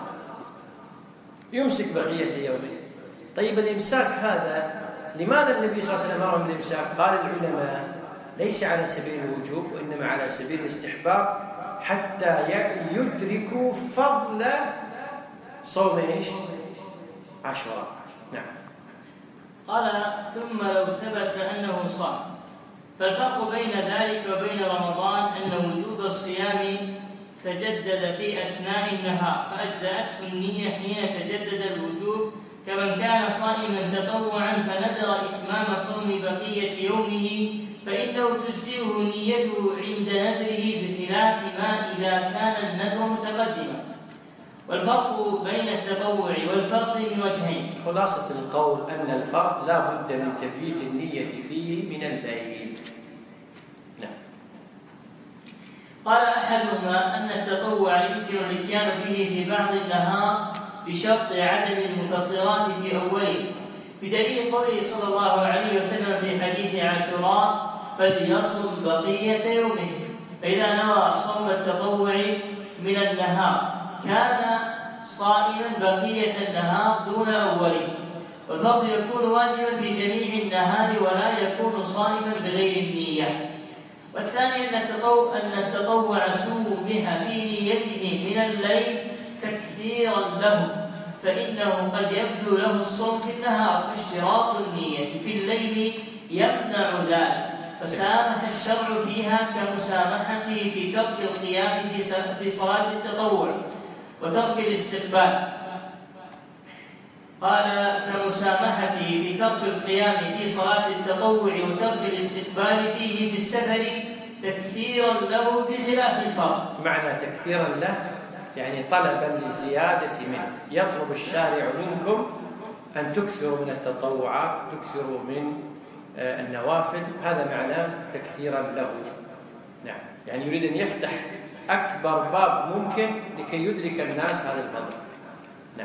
يمسك بقية يومه. طيب الإمساك هذا لماذا النبي صلى الله عليه وسلم أمر بالإمساك؟ قال العلماء: ليس على سبيل الوجوب وإنما على سبيل الاستحباب، حتى يدركوا فضل صوم عاشوراء. نعم. قال: ثم لو ثبت أنه صام، فالفرق بين ذلك وبين رمضان أن وجوب الصيام تجدد في أثناء النهار، فأجزأته النية حين تجدد الوجوب، كمن كان صائما تطوعا فنذر إتمام صوم بقية يومه فإنه تجزئه نيته عند نذره، بخلاف ما إذا كان النذر متقدما. والفرق بين التطوع والفرض من وجهين. خلاصة القول أن الفرض لا بد من تبييت النية فيه من الليل. نعم. قال أحدهما أن التطوع يمكن الاتيان به في بعض النهار بشرط عدم المفطرات في أوله، بدليل قوله صلى الله عليه وسلم في حديث عاشوراء: فليصم بقية يومه. فإذا نوى صوم التطوع من النهار كان صائما بقية النهار دون أوله. والفرض يكون واجبا في جميع النهار ولا يكون صائما بغير النية. والثاني أن التطوع سوبح في نيته من الليل تكثيرا له، فإنه قد يبدو له الصوم في النهار، فاشتراط النية في الليل يمنع ذلك، فسامح الشرع فيها كمسامحته في ترك القيام في صلاة التطوع وترك الاستقبال. قال: كمسامحته في ترك القيام في صلاة التطوع وترك الاستقبال فيه في السفر تكثيرا له بخلاف الفرض. معنى تكثيرا له يعني طلبا للزيادة منه. يطلب الشارع منكم أن تكثروا من التطوعات، تكثروا من النوافل، هذا معناه تكثيرا له. نعم، يعني يريد أن يفتح أكبر باب ممكن لكي يدرك الناس هذا الفضل. نعم.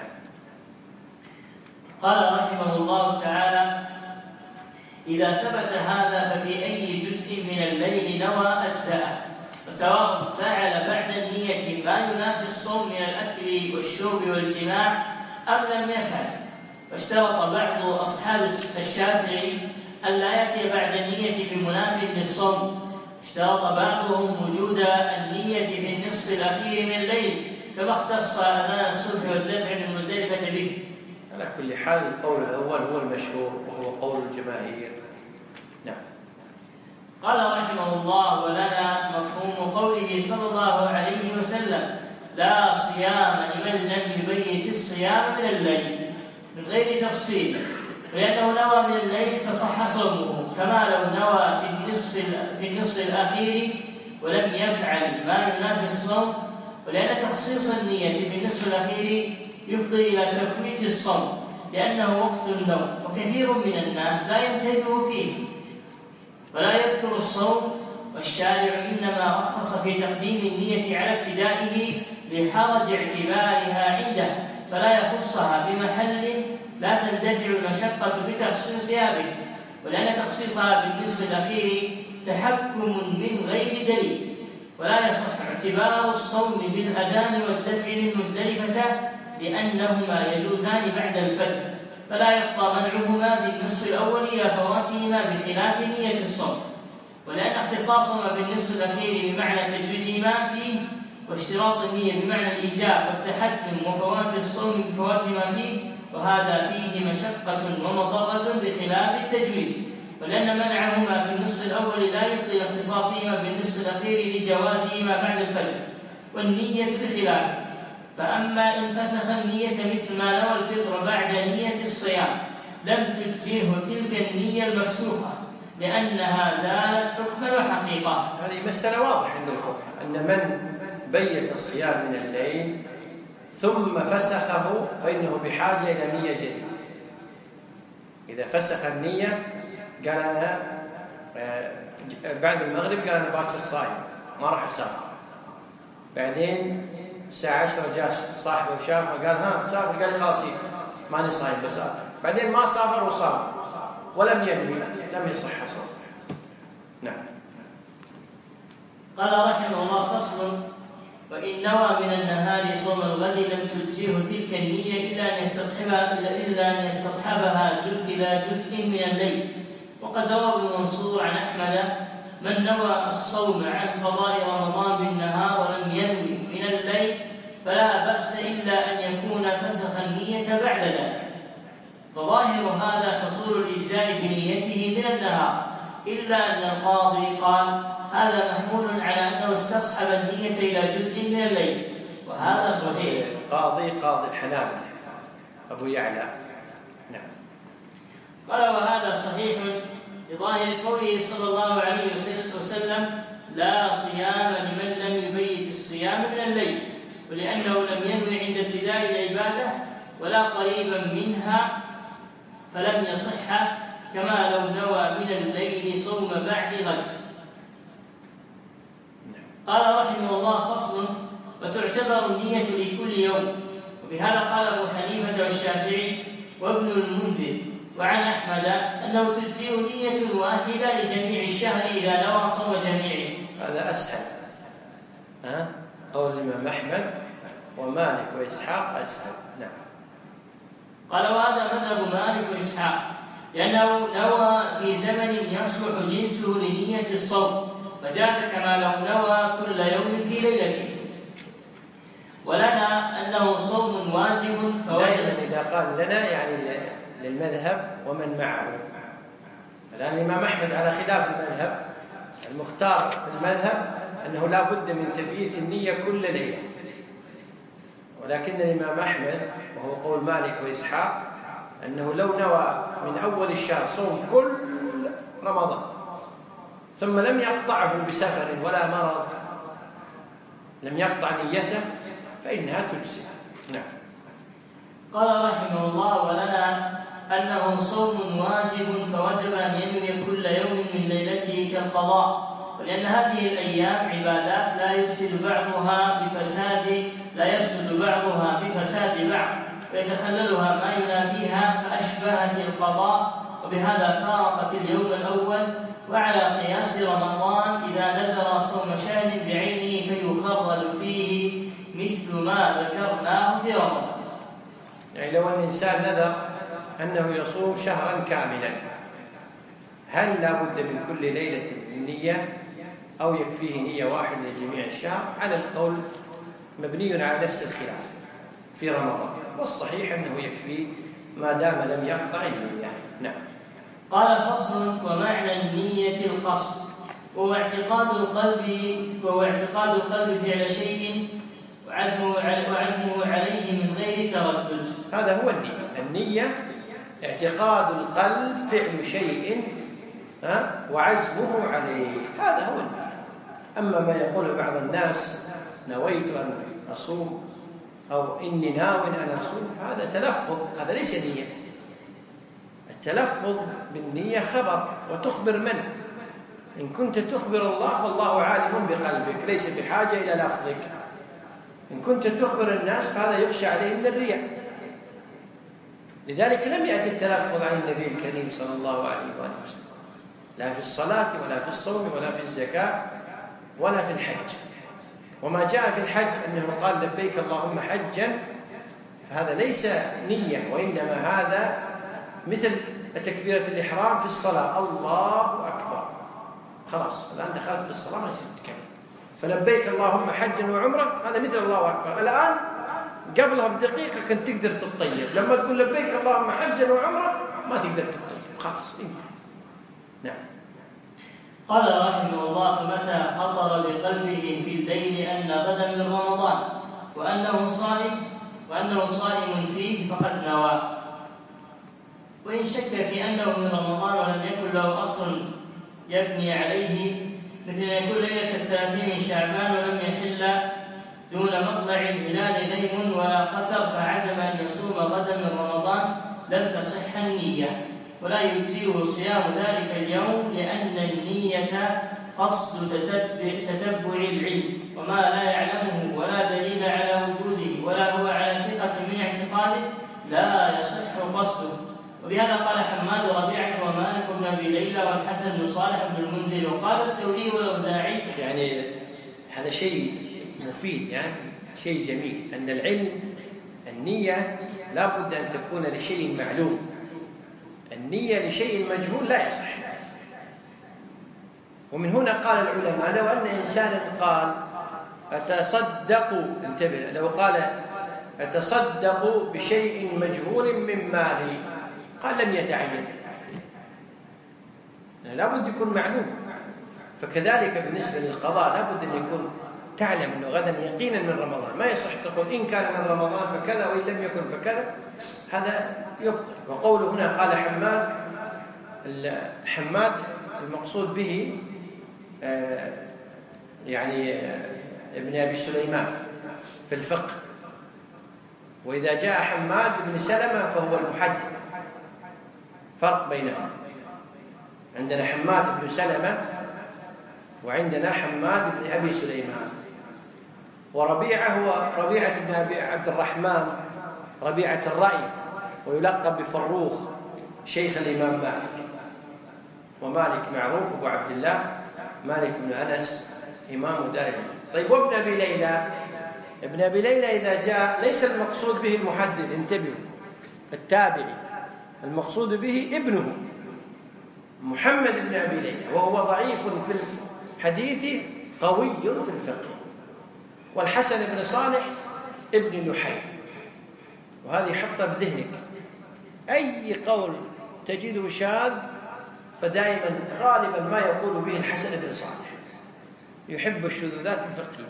قال رحمه الله تعالى: إذا ثبت هذا ففي أي جزء من الليل نوى أجزأه، وسواء فعل بعد النية ما ينافي الصوم من الأكل والشرب والجماع أم لم يفعل. واشترط بعض أصحاب الشافعي ألا يأتي بعد النية بمناف للصوم. اشترط بعضهم وجود النية في النصف الأخير من الليل، كما اختص أذان الصبح والدفع من مزدلفة به. على كل حال القول الأول هو المشهور وهو قول الجماهير. نعم. قال رحمه الله: ولنا مفهوم قوله صلى الله عليه وسلم: لا صيام لمن لم يبيت الصيام من الليل، من غير تفصيل، لأنه نوى من الليل فصح صومه، كما لو نوى في النصف الأخير ولم يفعل ما ينافي الصوم، ولأن تخصيص النية بالنصف الأخير يفضي إلى تفويت الصوم، لأنه وقت النوم، وكثير من الناس لا ينتبه فيه ولا يذكر الصوم. والشارع إنما رخص في تقديم النية على ابتدائه لحرج اعتبارها عنده، فلا يخصها بمحل لا تندفع المشقة بتخصيصها به، ولأن تخصيصها بالنصف الأخير تحكم من غير دليل. ولا يصح اعتبار الصوم بالأذان والدفع للمزدلفة، لأنهما يجوزان بعد الفجر، فلا يفضى منعهما في النصف الأول إلى فواتهما بخلاف نية الصوم، ولأن اختصاصهما بالنصف الأخير بمعنى تجويزهما فيه، واشتراط النية بمعنى الإيجاب والتحتم وفوات الصوم بفواتهما فيه، وهذا فيه مشقة ومضرة بخلاف التجويز، ولأن منعهما في النصف الأول لا يفضي اختصاصهما بالنصف الأخير لجوازهما بعد الفجر، والنية بخلافه. فأما إن فسخ النية مثل ما نوى الفطر بعد نية الصيام لم تجزه تلك النية المفسوخة، لأنها زالت حكما وحقيقة. هذه مسألة واضحة عند الفقهاء، أن من بيت الصيام من الليل ثم فسخه فإنه بحاجة إلى نية جديدة. إذا فسخ النية قال أنا بعد المغرب قال أنا باكر صايم ما راح أسافر، بعدين الساعة 10 جاء صاحبه وشافه قال ها تسافر، قال خلاص ماني صايم بسافر، بعدين ما سافر وصام ولم ينوي، لم يصح صومه. نعم. قال رحمه الله: فصل: وإن نوى من النهار صوم الغد لم تجزه تلك النية إلا أن يستصحبها إلى جزء من الليل. وقد روى ابن منصور عن أحمد: من نوى الصوم عن قضاء رمضان بالنهار ولم ينوي من الليل فلا بأس إلا أن يكون فسخ النية بعد ذلك. فظاهر هذا حصول الإجزاء بنيته من النهار، إلا أن القاضي قال هذا محمول على أنه استصحب النية إلى جزء من الليل، وهذا صحيح. قاضي الحنابلة أبو يعلى. نعم. قال وهذا صحيح لظاهر قوله صلى الله عليه وسلم: لا صيام لمن لم يبيت الصيام من الليل، ولأنه لم ينوي عند ابتداء العبادة ولا قريبا منها فلم يصح، كما لو نوى من الليل صوم بعد غد. قال رحمه الله: فصل: وتعتبر النية لكل يوم. وبهذا قال أبو حنيفة والشافعي وابن المنذر وعن أحمد أنه تجزئ نية واحدة لجميع الشهر إذا نوى صوم جميعه. هذا أسهل. قول الإمام أحمد ومالك وإسحاق أسهل. نعم. قال وهذا مذهب مالك وإسحاق، لأنه نوى في زمن يصلح جنسه لنية الصوم، فجاز كما لو نوى كل يوم في ليلته. ولنا أنه صوم واجب فوجب. إذا قال لنا يعني للمذهب ومن معه، لأن الإمام أحمد على خلاف المذهب، المختار في المذهب أنه لا بد من تبييت النية كل ليلة، ولكن الإمام أحمد وهو قول مالك وإسحاق أنه لو نوى من أول الشهر صوم كل رمضان ثم لم يقطعه بسفر ولا مرض، لم يقطع نيته، فإنها تجزئ. نعم. قال رحمه الله: ولنا أنه صوم واجب فوجب أن ينوي كل يوم من ليلته كالقضاء، ولأن هذه الأيام عبادات لا يفسد بعضها بفساد بعض، ويتخللها ما ينافيها، فأشبهت القضاء، وبهذا فارقت اليوم الأول. وعلى قياس رمضان إذا نذر صوم شهر بعينه فيخرج فيه مثل ما ذكرناه في رمضان. يعني لو أن الإنسان نذر أنه يصوم شهرا كاملا، هل لا بد من كل ليلة النية أو يكفيه نية واحدة لجميع الشهر؟ على القول مبني على نفس الخلاف في رمضان، والصحيح أنه يكفي ما دام لم يقطع النية. نعم. قال: فصل: ومعنى النية القصد، وهو اعتقاد القلب فعل شيء وعزمه عليه من غير تردد. هذا هو النية اعتقاد القلب فعل شيء وعزمه عليه، هذا هو النية. أما ما يقول بعض الناس نويت أن أصوم أو إني ناو أن أصوم، هذا تلفظ، هذا ليس نية. التلفظ بالنية خبر، وتخبر من؟ إن كنت تخبر الله فالله عالم بقلبك، ليس بحاجة إلى لفظك. إن كنت تخبر الناس فهذا يخشى عليه من الرياء. لذلك لم يأتي التلفظ عن النبي الكريم صلى الله عليه وسلم، لا في الصلاة ولا في الصوم ولا في الزكاة ولا في الحج. وما جاء في الحج أنه قال لبيك اللهم حجا، فهذا ليس نية، وإنما هذا مثل تكبيرة الإحرام في الصلاة، الله أكبر، خلاص الآن دخلت في الصلاة ما يصير تكمل. فلبيك اللهم حجا وعمرة هذا مثل الله أكبر. الآن قبلها بدقيقة كنت تقدر تطيب، لما تقول لبيك اللهم حجا وعمرة ما تقدر تطيب، خلاص انتهى. نعم. قال رحمه الله: فمتى خطر بقلبه في الليل أن غدا من رمضان وأنه صائم فيه فقد نوى، وإن شك في أنه من رمضان ولم يكن له أصل يبني عليه، مثل أن يكون ليلة 30 من شعبان ولم يحل دون مطلع الهلال غيم ولا قتر، فعزم أن يصوم غدا من رمضان، لم تصح النية، ولا يجزئه صيام ذلك اليوم، لأن النية قصد تتبع العلم، وما لا يعلمه ولا دليل على وجوده ولا هو على ثقة من اعتقاده لا يصح قصده. وبهذا قال حماد وربيعة ومالك بن أبي ليلى والحسن بن صالح بن المنذر، وقال الثوري والأوزاعي. يعني هذا شيء مفيد، يعني شيء جميل، أن العلم النية لا بد أن تكون لشيء معلوم، النية لشيء مجهول لا يصح. ومن هنا قال العلماء لو أن إنسانا قال أتصدق، انتبه، لو قال أتصدق بشيء مجهول من مالي، قال لم يتعين، لا بد يكون معلوم. فكذلك بالنسبة للقضاء لا بد أن يكون تعلم أنه غدا يقينا من رمضان، ما يصح تقول إن كان من رمضان فكذا وإن لم يكن فكذا، هذا يبطل. وقوله هنا قال حماد المقصود به يعني ابن أبي سليمان في الفقه، وإذا جاء حماد بن سلمة فهو المحدث، فرق بينهم، عندنا حماد بن سلمة وعندنا حماد بن أبي سليمان. وربيعة هو ربيعة بن أبي عبد الرحمن ربيعة الرأي، ويلقب بفروخ، شيخ الإمام مالك. ومالك معروف أبو عبد الله مالك بن أنس إمام دار الهجرة. طيب، وابن أبي ليلى، ابن أبي ليلى إذا جاء ليس المقصود به المحدث، انتبهوا، التابعي، المقصود به ابنه محمد بن أبي ليلى، وهو ضعيف في الحديث قوي في الفقه. والحسن بن صالح ابن لحي، وهذه حطها بذهنك، أي قول تجده شاذ فدائما غالبا ما يقول به الحسن بن صالح، يحب الشذوذات الفقهية.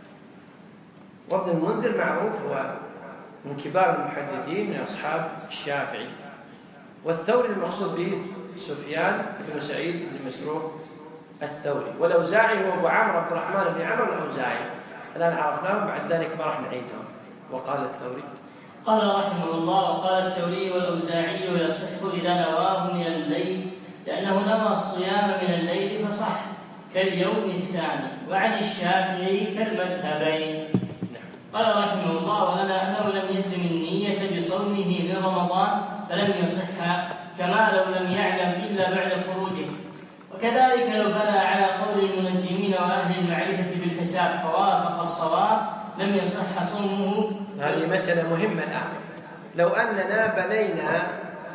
وابن المنذر معروف هو من كبار المحدثين من أصحاب الشافعي. والثوري المقصود به سفيان بن سعيد بن مسروق الثوري. والأوزاعي هو أبو عمرو عبد الرحمن بن عمرو الأوزاعي، الآن عرفناهم، بعد ذلك ما راح نعيدهم. وقال الثوري قال رحمه الله: وقال الثوري والأوزاعي يصح إذا نواه من الليل، لأنه نوى الصيام من الليل فصح كاليوم الثاني. وعن الشافعي كالمذهبين. قال رحمه الله: ولنا أنه لم يلزم النية بصومه من رمضان فلم يصح، كما لو لم يعلم إلا بعد خروجه. وكذلك لو بنى على قول المنجمين وأهل المعرفة بالحساب فوافق الصواب لم يصح صومه. هذه مسألة مهمة الآن. لو أننا بنينا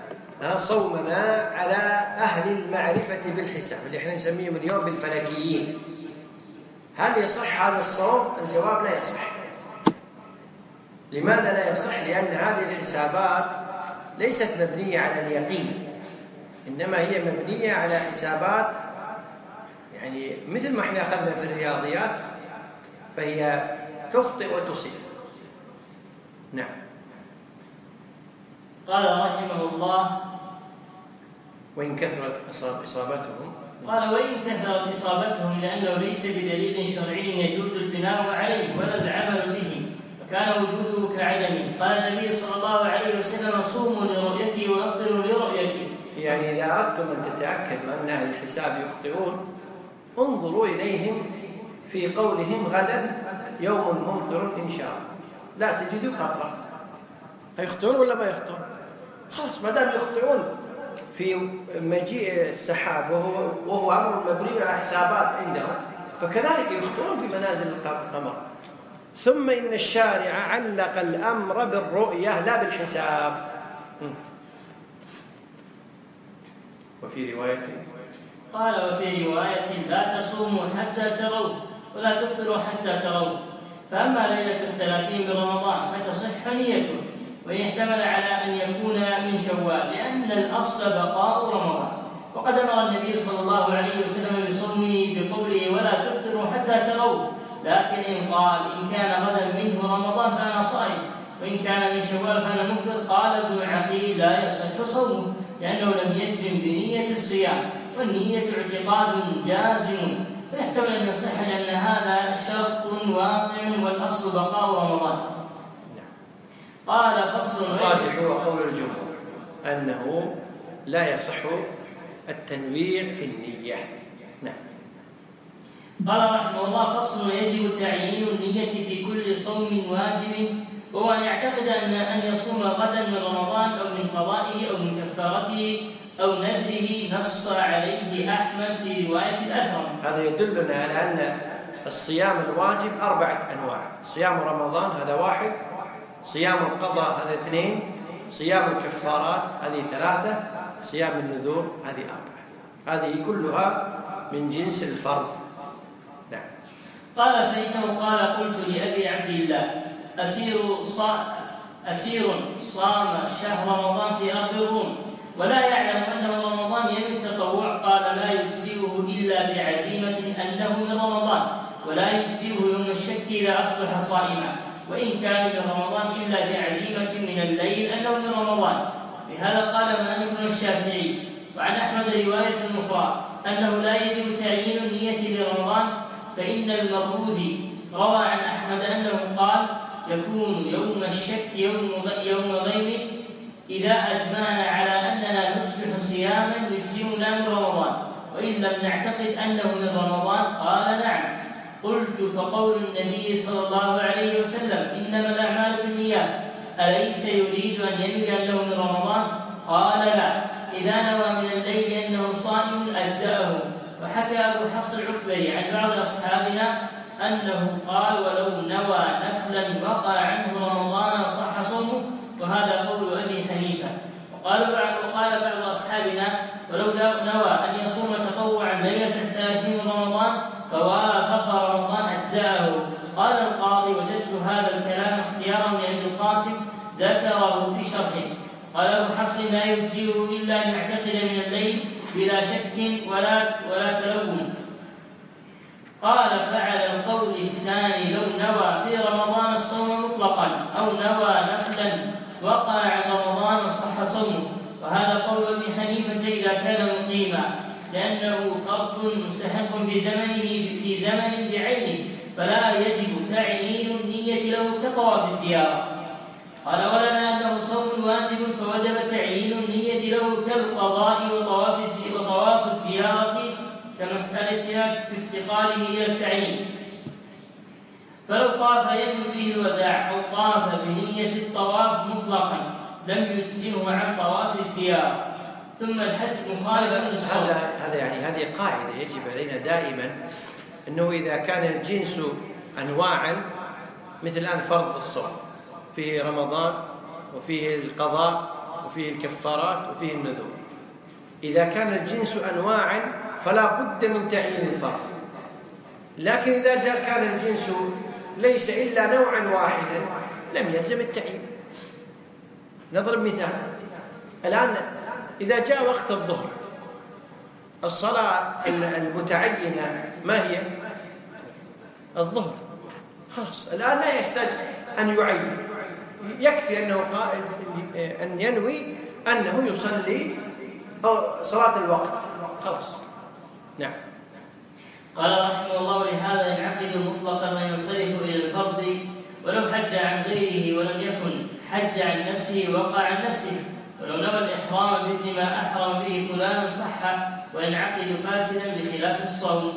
صومنا على أهل المعرفة بالحساب اللي احنا نسميهم اليوم بالفلكيين، هل يصح هذا الصوم؟ الجواب لا يصح. لماذا لا يصح؟ لأن هذه الحسابات ليست مبنية على اليقين، إنما هي مبنية على حسابات يعني مثل ما احنا أخذنا في الرياضيات، فهي تخطئ وتصيب. نعم. قال رحمه الله: وإن كثرت إصابتهم، قال: وإن كثرت إصابتهم، لأنه ليس بدليل شرعي يجوز البناء عليه ولا العمل به، فكان وجوده كعدمه. قال النبي صلى الله عليه وسلم: صوموا لرؤيتي وأفطروا لرؤيتي. يعني إذا أردتم أن تتأكدوا أن أهل الحساب يخطئون، انظروا إليهم في قولهم غدا يوم ممطر إن شاء الله، لا تجدوا قطرة. يخطئون ولا ما يخطئون؟ خلاص، ما دام يخطئون في مجيء السحاب وهو أمر مبني على حسابات عندهم، فكذلك يخطئون في منازل القمر. ثم إن الشارع علق الأمر بالرؤية لا بالحساب. وفي رواية قال وفي رواية لا تصوموا حتى تروا ولا تفطروا حتى تروا، فأما ليلة 30 من رمضان فتصح نيته، وإن احتمل على أن يكون من شوال، لأن الأصل بقاء رمضان. وقد أمر النبي صلى الله عليه وسلم بصومه بقوله ولا تفطروا حتى تروا، لكن إن قال إن كان غدا منه رمضان فأنا صائم، وإن كان من شوال فأنا مفطر، قال ابن عقيل لا يصح صومه لأنه لم يجزم بنية الصيام، والنية اعتقاد جازم، ويحتمل أن يصح لأن هذا شرط واقع والأصل بقاء رمضان. قال فصل الراجح هو قول الجمهور أنه لا يصح التنويع في النية. نعم. قال رحمه الله فصل يجب تعيين النية في كل صوم واجب، وهو أن يعتقد أن يصوم غدا من رمضان أو من قضائه أو من كفارته أو نذره، نص عليه أحمد في رواية الأثرم. هذا يدلنا على أن الصيام الواجب 4 أنواع: صيام رمضان هذا 1، صيام القضاء هذا 2، صيام الكفارات هذه 3، صيام النذور هذه 4. هذه كلها من جنس الفرض. نعم. قال فإنه قال قلت لأبي عبد الله أسير صام شهر رمضان في أرض الروم ولا يعلم أنه رمضان ينوي التطوع، قال لا يجزئه إلا بعزيمة أنه من رمضان، ولا يجزئه يوم الشك إذا أصبح صائما، وإن كان من رمضان إلا بعزيمة من الليل أنه من رمضان. بهذا قال مالك الشافعي. وعن أحمد رواية أخرى أنه لا يجب تعيين النية لرمضان، فإن المروذي روى عن أحمد أنه قال يكون يوم الشك يوم غيم إذا أجمعنا على أننا نصبح صياما يجزئنا من رمضان، وإن لم نعتقد أنه من رمضان. قال نعم. قلت فقول النبي صلى الله عليه وسلم إنما الأعمال بالنيات أليس يريد أن ينوي أنه من رمضان؟ قال لا، إذا نوى من الليل أنه صائم أجزأه. وحكى أبو حفص العكبري عن بعض أصحابنا أنه قال ولو نوى نفلا وقع عنه رمضان وصح صومه، وهذا قول أبي حنيفة. وقال بعض أصحابنا ولو نوى أن يصوم تطوعا ليلة 30 من رمضان فوافق رمضان أجزاءه. قال القاضي وجدت هذا الكلام اختيارا لأبي القاسم ذكره في شرحه. قال أبو حفص لا يجزئه إلا أن يعتقد من الليل بلا شك ولا تلوم. قال فعلى القول الثاني لو نوى في رمضان الصوم مطلقا أو نوى نفلا وقع عن رمضان صح صومه، وهذا قول ابي حنيفة إذا كان مقيما، لأنه فرض مستحق في زمن بعينه، فلا يجب تعيين النية له كطواف الزيارة. قال ولنا أنه صوم واجب فوجب تعيين النية له كالقضاء وطواف الزيارة كمسألة في افتقاره إلى التعيين. فلو طاف ينوي به الوداع أو طاف بنية الطواف مطلقا لم يجزئه عن طواف الزيارة. ثم الحج مخالف للصوم. هذا يعني هذه قاعدة يجب علينا دائما، أنه إذا كان الجنس أنواعا، مثل الآن فرض الصوم فيه رمضان وفيه القضاء وفيه الكفارات وفيه النذور، إذا كان الجنس أنواعا فلا بد من تعيين الفرض. لكن إذا كان الجنس ليس إلا نوعا واحدا لم يلزم التعيين. نضرب مثال الآن، إذا جاء وقت الظهر الصلاة المتعينة ما هي؟ الظهر. خلاص الآن لا يحتاج أن يعين، يكفي أن ينوي أنه يصلي صلاة الوقت خلاص. نعم. قال رحمه الله لهذا ينعقد مطلقا وينصرف إلى الفرض، ولو حج عن غيره ولم يكن حج عن نفسه وقع عن نفسه، ولو نوى الإحرام بمثل ما أحرم به فلان صح وينعقد فاسدا بخلاف الصوم.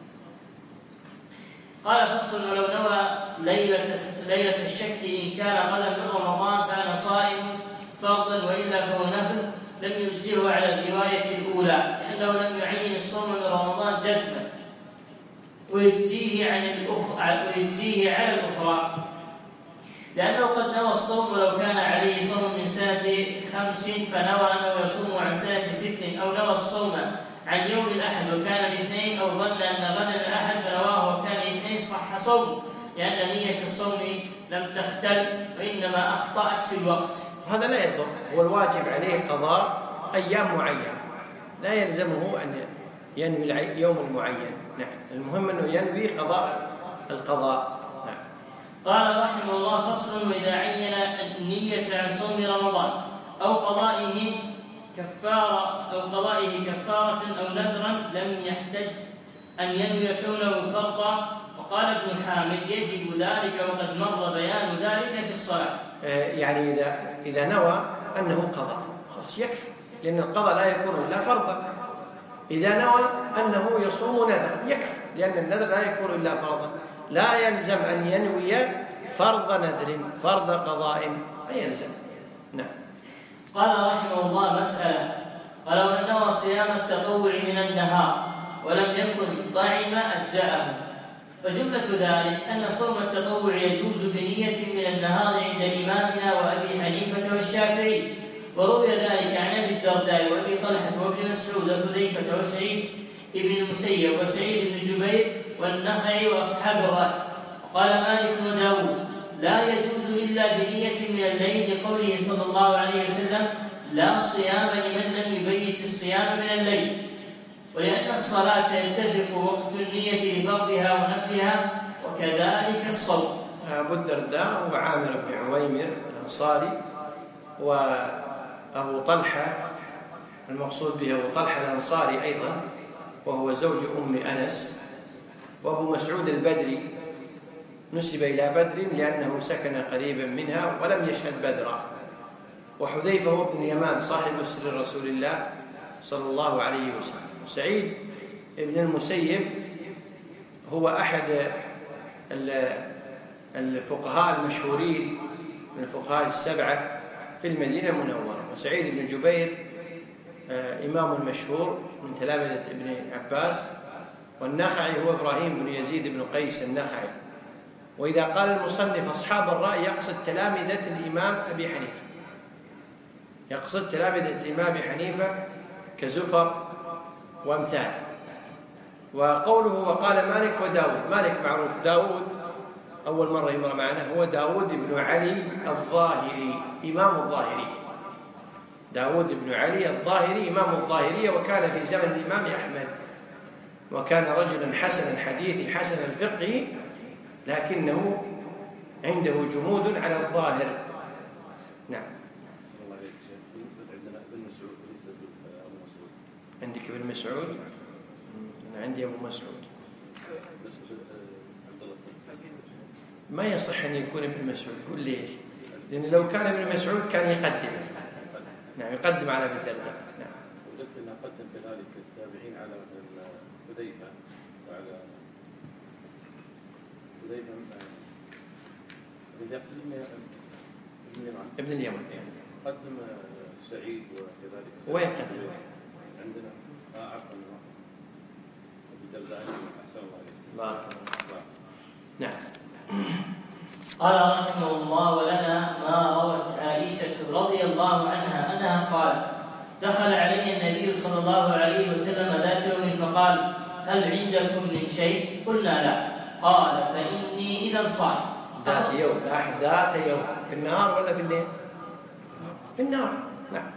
قال فصل ولو نوى ليلة الشك إن كان غدا من رمضان فأنا صائم فرضا وإلا فهو نفل لم يجزئه على الرواية الأولى، لأنه لم يعين الصوم من رمضان جزما ويجزيه على الأخرى. لأنه قد نوى الصوم ولو كان عليه صوم من سنة 5 فنوى أنه يصوم عن سنة 6، أو نوى الصوم عن يوم الأحد وكان الاثنين، أو ظن أن غدا الأحد فنواه وكان الاثنين، صح صوم، لأن نية الصوم لم تختل وإنما أخطأت في الوقت. هذا لا يضر، هو الواجب عليه قضاء أيام معينة، لا يلزمه أن ينوي يوم المعين. نعم، المهم أنه ينوي قضاء القضاء. نعم. قال رحمه الله: فصل: وإذا عين النية عن صوم رمضان أو قضائه كفارة أو نذرا لم يحتج أن ينوي كونه فرضا. وقال ابن حامد: يجب ذلك وقد مر بيان ذلك في الصلاة. يعني إذا نوى أنه قضى خلاص يكفي، لأن القضاء لا يكون إلا فرضا. إذا نوى أنه يصوم نذرا يكفي، لأن النذر لا يكون إلا فرضا، لا يلزم أن ينوي فرض نذر، فرض قضاء لا يلزم. نعم. قال رحمه الله: مسألة: ولو أن نوى صيام التطوع من النهار ولم يكن طعم أجزأه. فجملة ذلك أن صوم التطوع يجوز بنية من النهار عند إمامنا وأبي حنيفة والشافعي، وروي ذلك عن أبي الدرداء وأبي طلحة وابن مسعود وحذيفة وسعيد بن المسيب وسعيد بن جبير والنخعي وأصحاب الرأي. وقال مالك بن داود: لا يجوز إلا بنية من الليل، لقوله صلى الله عليه وسلم: لا صيام لمن لم يبيت الصيام من الليل. ولأن الصلاة يتفق وقت النية لفرضها ونفلها، وكذلك الصوم. أبو الدرداء وعامر بن عويمر الأنصاري وأبو طلحة، المقصود به أبو طلحة الأنصاري أيضا وهو زوج أم أنس، وأبو مسعود البدري نسب إلى بدر لأنه سكن قريبا منها ولم يشهد بدرا، وحذيفة هو ابن اليمان صاحب سر رسول الله صلى الله عليه وسلم. سعيد بن المسيب هو أحد الفقهاء المشهورين من الفقهاء السبعة في المدينة المنورة. وسعيد بن جبير إمام مشهور من تلامذة ابن عباس. والنخعي هو إبراهيم بن يزيد بن قيس النخعي. وإذا قال المصنف أصحاب الرأي يقصد تلامذة الإمام أبي حنيفة، يقصد تلامذة الإمام أبي حنيفة كزفر وأمثال. وقوله وقال مالك وداود، مالك معروف، داود أول مرة يمر معنا هو داود بن علي الظاهري إمام الظاهري، داود بن علي الظاهري إمام الظاهرية، وكان في زمن الإمام أحمد، وكان رجلا حسن الحديث حسن الفقه، لكنه عنده جمود على الظاهر. نعم. عندك ابن مسعود؟ أنا عندي أبو مسعود. ما يصح أن يكون ابن مسعود. قل ليش؟ لأن لو كان ابن مسعود كان يقدم. نعم، يقدم على ابن الدرداء. نعم. وجدت أنه قدم كذلك التابعين على حذيفة وعلى حذيفة ابن اليمن قدم سعيد وكذلك. وين قدم؟ عندنا عفوا أبي الدرداء أحسن الله عليك. بارك الله. نعم. قال رحمه الله: ولنا ما روت عائشة رضي الله عنها أنها قالت: دخل علي النبي صلى الله عليه وسلم ذات يوم فقال: هل عندكم من شيء؟ قلنا لا. قال: فإني إذا صائم. ذات يوم، ذات يوم، في النهار ولا في الليل؟ في النهار. نعم.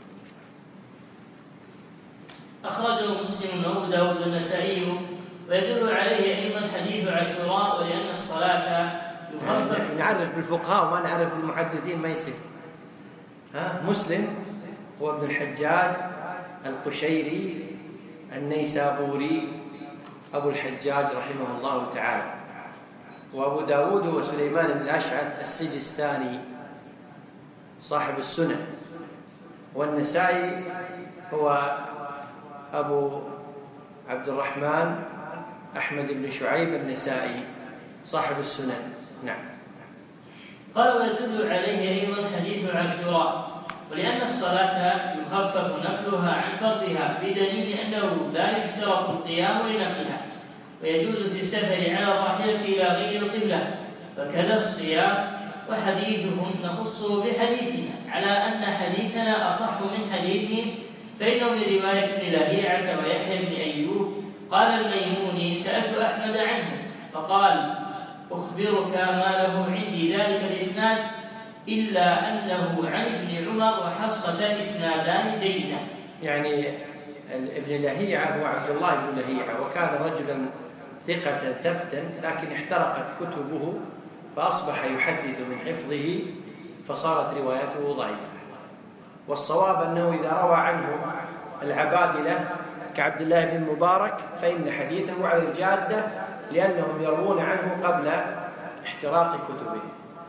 أخرجه مسلم وأبو داود والنسائي. ويدل عليه أيضا حديث عاشوراء، ولأن الصلاة يخفف. نعرف بالفقهاء وما نعرف بالمحدثين ما يصير. مسلم هو ابن الحجاج القشيري النيسابوري أبو الحجاج رحمه الله تعالى. وأبو داود هو سليمان بن الأشعث السجستاني صاحب السنن. والنسائي هو أبو عبد الرحمن أحمد بن شعيب النسائي صاحب السنن. نعم. قال: ويدل عليه أيضا حديث عاشوراء، ولأن الصلاة يخفف نفلها عن فرضها، بدليل أنه لا يشترط القيام لنفلها، ويجوز في السفر على الراحلة إلى غير القبلة، فكذا الصيام وحديثهم نخصه بحديثنا على أن حديثنا أصح من حديثهم، فإنه من رواية ابن لهيعة ويحيى بن أيوب. قال الميموني: سألت أحمد عنه فقال: أخبرك ما له عندي ذلك الإسناد إلا أنه عن ابن عمر وحفصة إسنادان جيدان. يعني ابن لهيعة هو عبد الله بن لهيعة، وكان رجلا ثقة ثبتا، لكن احترقت كتبه فأصبح يحدث من حفظه فصارت روايته ضعيفة. والصواب أنه إذا روى عنه العبادلة كعبد الله بن المبارك فإن حديثه على الجادة، لأنهم يروون عنه قبل احتراق كتبه.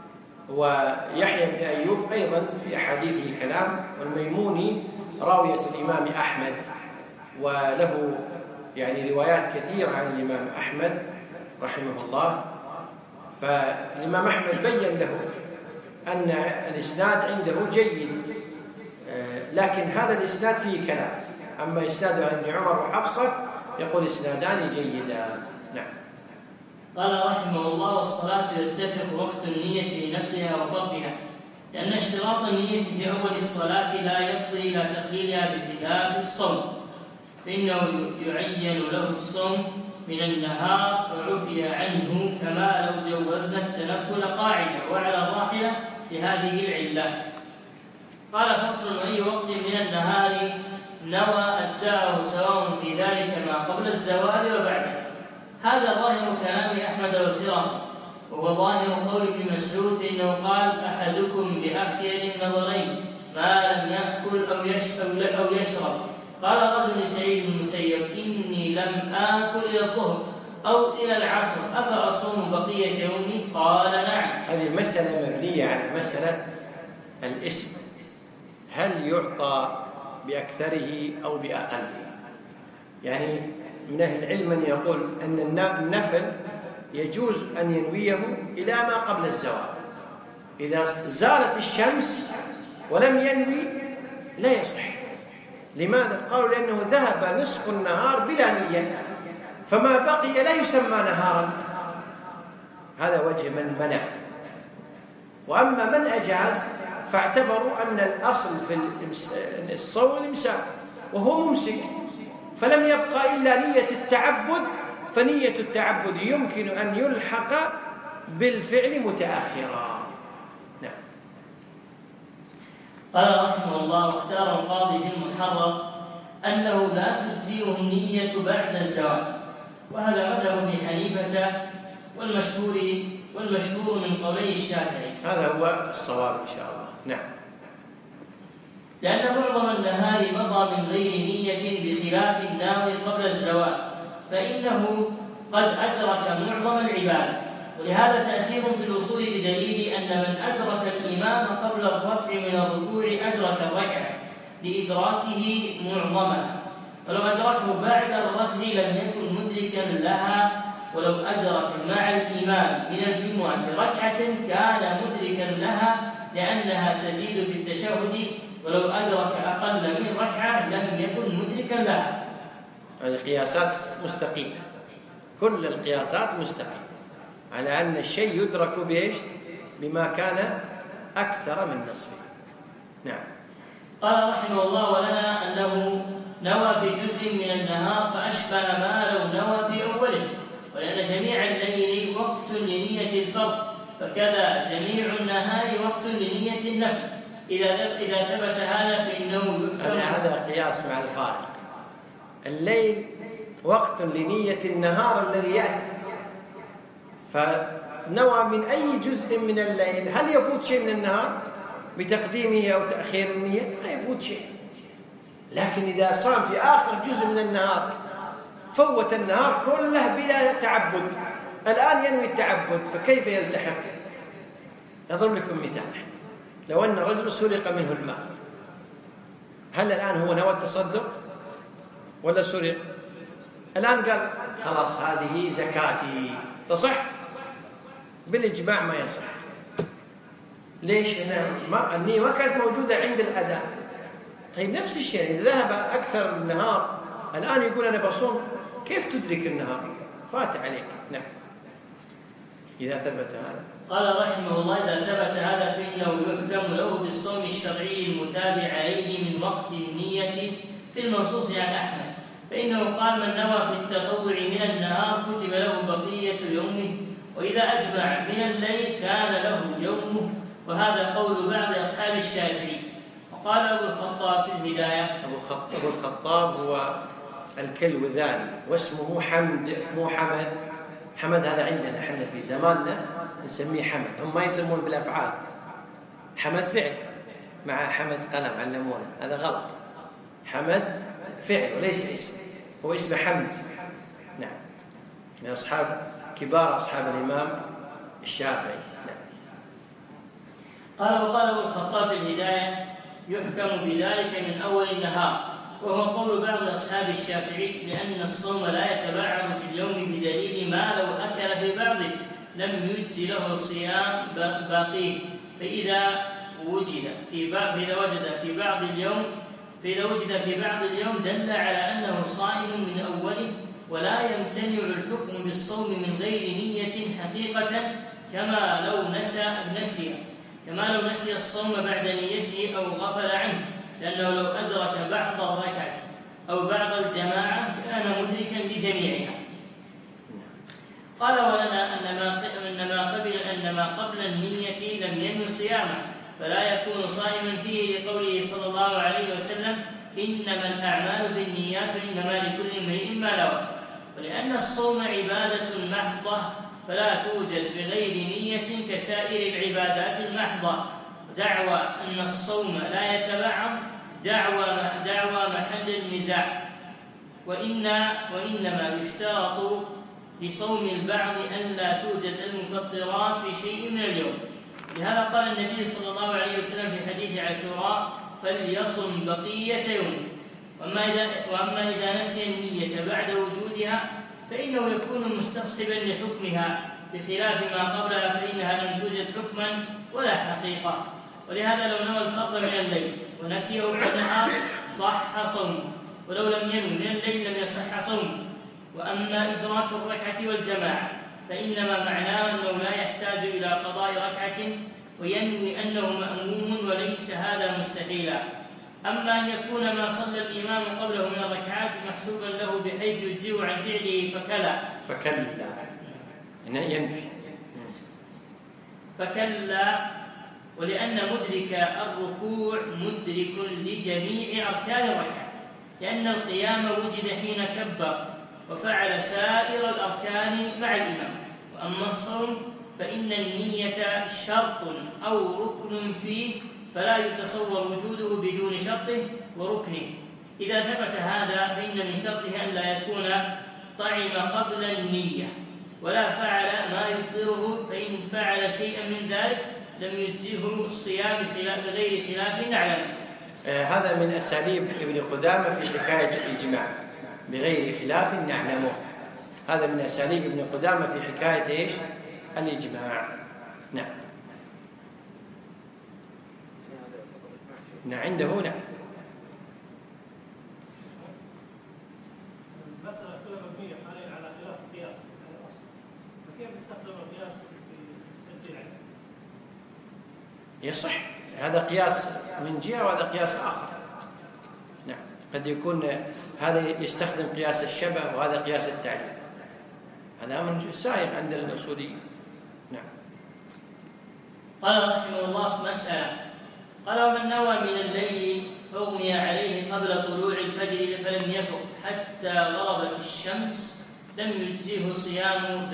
ويحيى بن أيوب أيضا في أحاديثه كلام. والميموني راوية الإمام أحمد، وله يعني روايات كثيرة عن الإمام أحمد رحمه الله. فالإمام أحمد بين له أن الإسناد عنده جيد، لكن هذا الإسناد فيه كلام. أما إسناده عن ابن عمر وحفصة يقول إسنادان جيدان. نعم. قال رحمه الله: والصلاة يتفق وقت النية لنفلها وفرضها، لأن اشتراط النية في أول الصلاة لا يفضي إلى تقليلها بخلاف الصوم، فإنه يعين له الصوم من النهار فعفي عنه، كما لو جوزنا التنفل قاعدة وعلى الراحلة لهذه العلة. قال: فصل: أي وقت من النهار نوى أتاه سواء في ذلك ما قبل الزوال وبعده. هذا ظاهر كلام أحمد والفراقي، وهو ظاهر قول ابن مسعود، إنه قال: أحدكم بأخير النظرين ما لم يأكل أو يشرب. قال رجل لسعيد بن المسيب: إني لم آكل إلى الظهر أو إلى العصر، أفأصوم بقية يومي؟ قال: نعم. هذه مسألة مبنية على مسألة الاسم، هل يعطى بأكثره أو بأقله؟ يعني من أهل العلم من يقول أن النفل يجوز أن ينويه إلى ما قبل الزوال. إذا زالت الشمس ولم ينوي لا يصح. لماذا؟ قالوا لأنه ذهب نصف النهار بلا نية، فما بقي لا يسمى نهارا. هذا وجه من منع. وأما من أجاز فاعتبروا أن الأصل في الصوم الإمساك، وهو ممسك، فلم يبقى إلا نية التعبد، فنية التعبد يمكن أن يلحق بالفعل متأخرا. نعم. قال رحمه الله: واختار القاضي في المحرر أنه لا تجزئه النية بعد الزوال، وهذا مذهب ابن حنيفة والمشهور من قولي الشافعي. هذا هو الصواب إن شاء الله. نعم. لأن معظم النهار مضى من غير نية بخلاف الناوي قبل الزوال، فإنه قد أدرك معظم العبادة. ولهذا تأثير في الوصول بدليل أن من أدرك الإمام قبل الرفع من الركوع أدرك الركعة لإدراكه معظمها، فلو أدركه بعد الرفع لم يكن مدركا لها، ولو أدرك مع الإمام من الجمعة ركعة كان مدركا لها لأنها تزيد بالتشهد، ولو أدرك أقل من ركعة لم يكن مدركا لها. هذه قياسات مستقيمة، كل القياسات مستقيمة على أن الشيء يدرك بإيش؟ بما كان أكثر من نصفه. نعم. قال رحمه الله: ولنا أنه نوى في جزء من النهار فأشبه ما لو نوى في أوله، ولأن جميع الليل وقت لنية الفرض، فكذا جميع النهار وقت لنية النفل. إذا ثبت هذا فإنه هذا قياس مع الفارق. الليل وقت لنية النهار الذي يأتي، فنوى من أي جزء من الليل، هل يفوت شيء من النهار بتقديمه أو تأخير النية؟ ما يفوت شيء. لكن إذا صام في آخر جزء من النهار فوت النهار كله بلا تعبد، الآن ينوي التعبد، فكيف يلتحق؟ أضرب لكم مثال: لو أن رجل سرق منه المال، هل الآن هو نوى التصدق ولا سرق؟ الآن قال خلاص هذه زكاتي، تصح؟ بالإجماع ما يصح. ليش؟ النية ما كانت موجودة عند الأداء. طيب نفس الشيء إذا ذهب أكثر من النهار، الآن يقول أنا بصوم، كيف تدرك النهار؟ فات عليك. نعم. إذا ثبت هذا قال رحمه الله: إذا ثبت هذا فإنه يحكم له بالصوم الشرعي المثاب عليه من وقت النية في المنصوص عن أحمد، فإنه قال: من نوى في التطوع من النهار كتب له بقية يومه، وإذا أجمع من الليل كان له يومه، وهذا قول بعض أصحاب الشافعي. وقال أبو الخطاب في الهداية: أبو الخطاب هو الكلوذاني، واسمه حمد مو حمد. حمد هذا عندنا احنا في زماننا نسميه حمد، هم ما يسمون بالأفعال. حمد فعل مع حمد قلم علمونا، هذا غلط. حمد فعل وليس اسم، هو اسم حمد. نعم، من أصحاب كبار أصحاب الإمام الشافعي. نعم. قال: وقال أبو الخطاب في الهداية: يحكم بذلك من أول النهار، وهو قول بعض أصحاب الشافعي، لأن الصوم لا يتبعض في اليوم بدليل ما لو أكل في بعضه لم يجز له صيام باقيه، فإذا وجد في بعض اليوم دل على أنه صائم من أوله، ولا يمتنع الحكم بالصوم من غير نية حقيقة، كما لو نسي الصوم بعد نيته أو غفل عنه، لأنه لو أدرك بعض الركعة أو بعض الجماعة كان مدركا لجميعها. قال: ولنا أن ما قبل النية لم ينو صيامه، فلا يكون صائما فيه، لقوله صلى الله عليه وسلم: إنما الأعمال بالنيات وإنما لكل امرئ ما نوى. ولأن الصوم عبادة محضة فلا توجد بغير نية كسائر العبادات المحضة. دعوى أن الصوم لا يتبعض دعوى محل النزاع، وإنما يشترط لصوم البعض أن لا توجد المفطرات في شيء من اليوم. لهذا قال النبي صلى الله عليه وسلم في حديث عاشوراء: فليصم بقية يوم. وأما إذا نسي النية بعد وجودها فإنه يكون مستصحبا لحكمها، بخلاف ما قبلها فإنها لم توجد حكما ولا حقيقة. ولهذا لو نوى الفرض من الليل ونسيه في النهار صح صومه، ولو لم ينو من الليل لم يصح صومه. وأما إدراك الركعة والجماعة فإنما معناه أنه لا يحتاج إلى قضاء ركعة، وينوي أنه مأموم، وليس هذا مستحيلا. أما أن يكون ما صلى الإمام قبله من الركعات محسوبا له بحيث يجزئ عن فعله فكلا، ولأن مدرك الركوع مدرك لجميع أركان الركعة، لأن القيام وجد حين كبر وفعل سائر الأركان مع الإمام. وأما الصوم فإن النية شرط أو ركن فيه، فلا يتصور وجوده بدون شرطه وركنه. إذا ثبت هذا فإن من شرطه أن لا يكون طعم قبل النية ولا فعل ما يفطره، فإن فعل شيئا من ذلك لم يجزه الصيام بغير خلاف نعلم. هذا من أساليب ابن قدامة في حكاية الإجماع بغير خلاف نعلمه. هذا من أساليب ابن قدامة في حكاية إيش؟ الإجماع. نعم عنده. نعم. المسألة كلها مبنية على خلاف القياس على الأصل، فكيف نستخدم القياس في تسجيل العلم؟ يصح هذا قياس من جهة وهذا قياس آخر. نعم، قد يكون هذا يستخدم قياس الشبه وهذا قياس التعليل، هذا أمر سائغ عند الأصوليين. نعم. قال رحمه الله في مسألة: قال: ومن نوى من الليل فأغمي عليه قبل طلوع الفجر فلم يفق حتى غربت الشمس لم يجزه صيام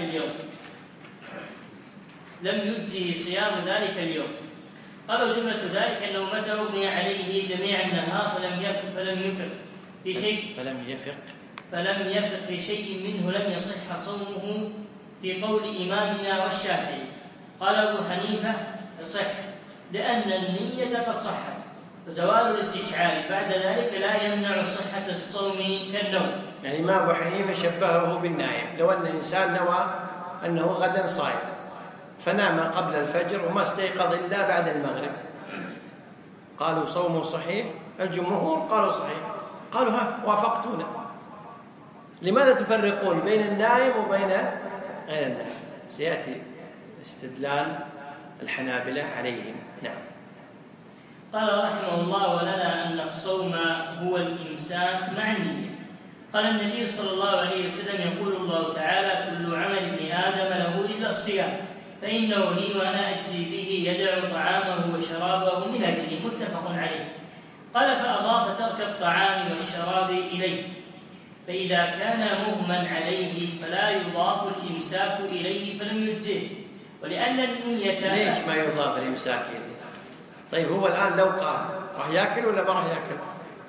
ذلك اليوم. قالوا جملة ذلك أنه متى أغمي عليه جميع النهار فلم يفق في شيء منه لم يصح صومه، في قول إمامنا والشافعي. قال أبو حنيفة: يصح، لأن النية قد صحت، وزوال الاستشعار بعد ذلك لا يمنع صحة الصوم كالنوم. يعني ما أبو حنيفة شبهه بالنائم. لو أن إنسان نوى أنه غدا صائم فنام قبل الفجر وما استيقظ إلا بعد المغرب، قالوا صومه صحيح؟ الجمهور قالوا صحيح. قالوا: ها وافقتونا، لماذا تفرقون بين النائم وبين غير النائم؟ سيأتي استدلال الحنابلة عليهم. نعم. قال رحمه الله: ولنا أن الصوم هو الإمساك مع النية. قال النبي صلى الله عليه وسلم: يقول الله تعالى: كل عمل ابن آدم له إلا الصيام فإنه لي وأنا أجزي به، يدع طعامه وشرابه من أجلي. متفق عليه. قال: فأضاف ترك الطعام والشراب إليه، فإذا كان مغمى عليه فلا يضاف الإمساك إليه فلم يجزه، ولأن النية. ليش ما يضاف الإمساك إليه؟ طيب هو الآن لو قال راح يأكل ولا ما راح يأكل؟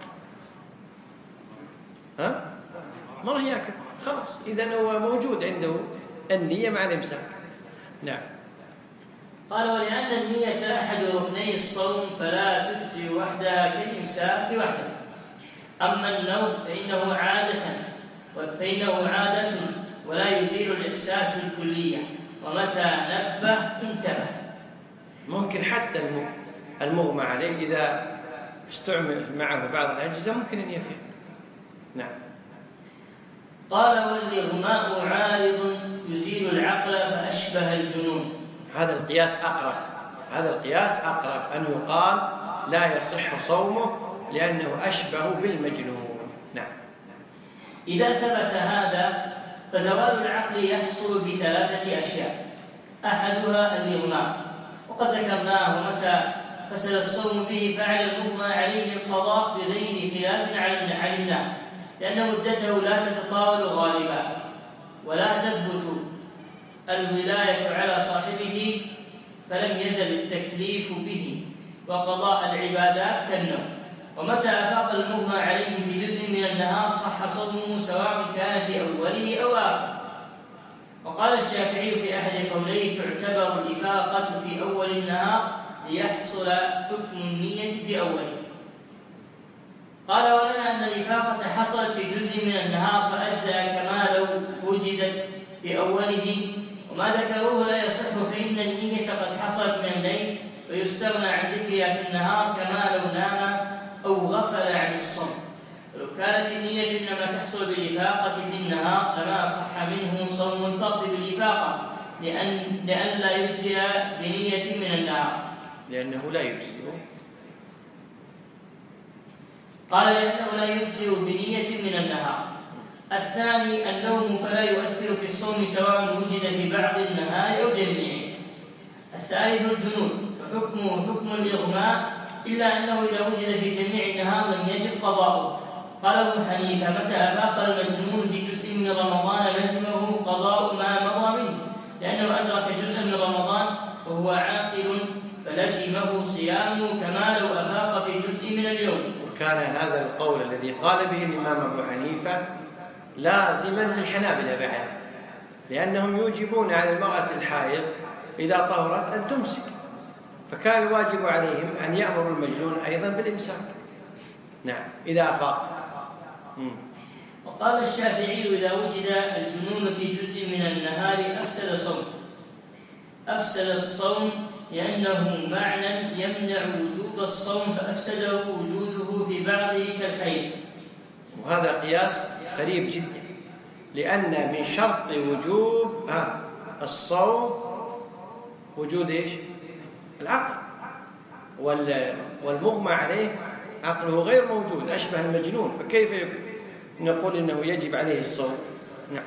ها؟ ما راح يأكل، خلاص. إذن هو موجود عنده النية مع الإمساك. نعم. قال: ولأن النية أحد ركني الصوم فلا تجزي وحدها كالإمساك وحده. أما النوم فإنه عادة ولا يزيل الإحساس بالكلية، ومتى نبه انتبه. ممكن حتى المغمى عليه إذا استعمل معه بعض الأجهزة ممكن أن يفيق. نعم. قال: والإغماء عارض يزيل العقل فأشبه الجنون. هذا القياس أقرب أن يقال لا يصح صومه لأنه أشبه بالمجنون. نعم. إذا ثبت هذا فزوال العقل يحصل بثلاثة أشياء: أحدها الإغماء، وقد ذكرناه. ومتى فسد الصوم به فعل المغمى عليه القضاء بغير خلاف علمناه، لأن مدته لا تتطاول غالبا ولا تثبت الولاية على صاحبه، فلم يزل التكليف به وقضاء العبادات كالنوم. ومتى أفاق المغمى عليه في جزء من النهار صح صومه سواء كان في أوله أو آخره. وقال الشافعي في أحد قوليه: تعتبر الإفاقة في أول النهار ليحصل حكم النية في أوله. قال: ولنا أن الإفاقة حصلت في جزء من النهار فأجزأ كما لو وجدت في أوله، وما ذكروه لا يصح، فإن النية قد حصلت من الليل ويستغنى عن ذكرها في النهار كما لو نام أو غفل عن الصوم. ولو كانت النية إنما تحصل بالإفاقة في النهار لما صح منه صوم الفرد بالإفاقة، لأن لا يجزي بنية من النهار، لأنه لا يجزي. قال: لأنه لا يجزي بنية من النهار. الثاني النوم فلا يؤثر في الصوم سواء وجد في بعض النهار أو جميعه. الثالث الجنون، فحكمه حكم الإغماء، إلا أنه إذا وجد في جميع النهار لم يجب قضاؤه. قال ابن حنيفة: متى أفاق المجنون في جزء من رمضان لزمه قضاء ما مضى منه، لأنه أدرك جزءا من رمضان وهو عاقل فلزمه صيامه كما لو أفاق في جزء من اليوم. وكان هذا القول الذي قال به الإمام أبو حنيفة لازما للحنابلة بعد، لأنهم يوجبون على المرأة الحائض إذا طهرت أن تمسك، فكان الواجب عليهم أن يأمروا المجنون أيضا بالإمساك. نعم، إذا أفاق. وقال الشافعي: إذا وجد الجنون في جزء من النهار أفسد الصوم لأنه معنى يمنع وجوب الصوم فأفسده وجوده في بعضه كالحيض. وهذا قياس غريب جدا، لأن من شرط وجوب الصوم وجود إيش؟ العقل، والمغمى عليه عقله غير موجود، أشبه المجنون، فكيف نقول إنه يجب عليه الصوم؟ نعم.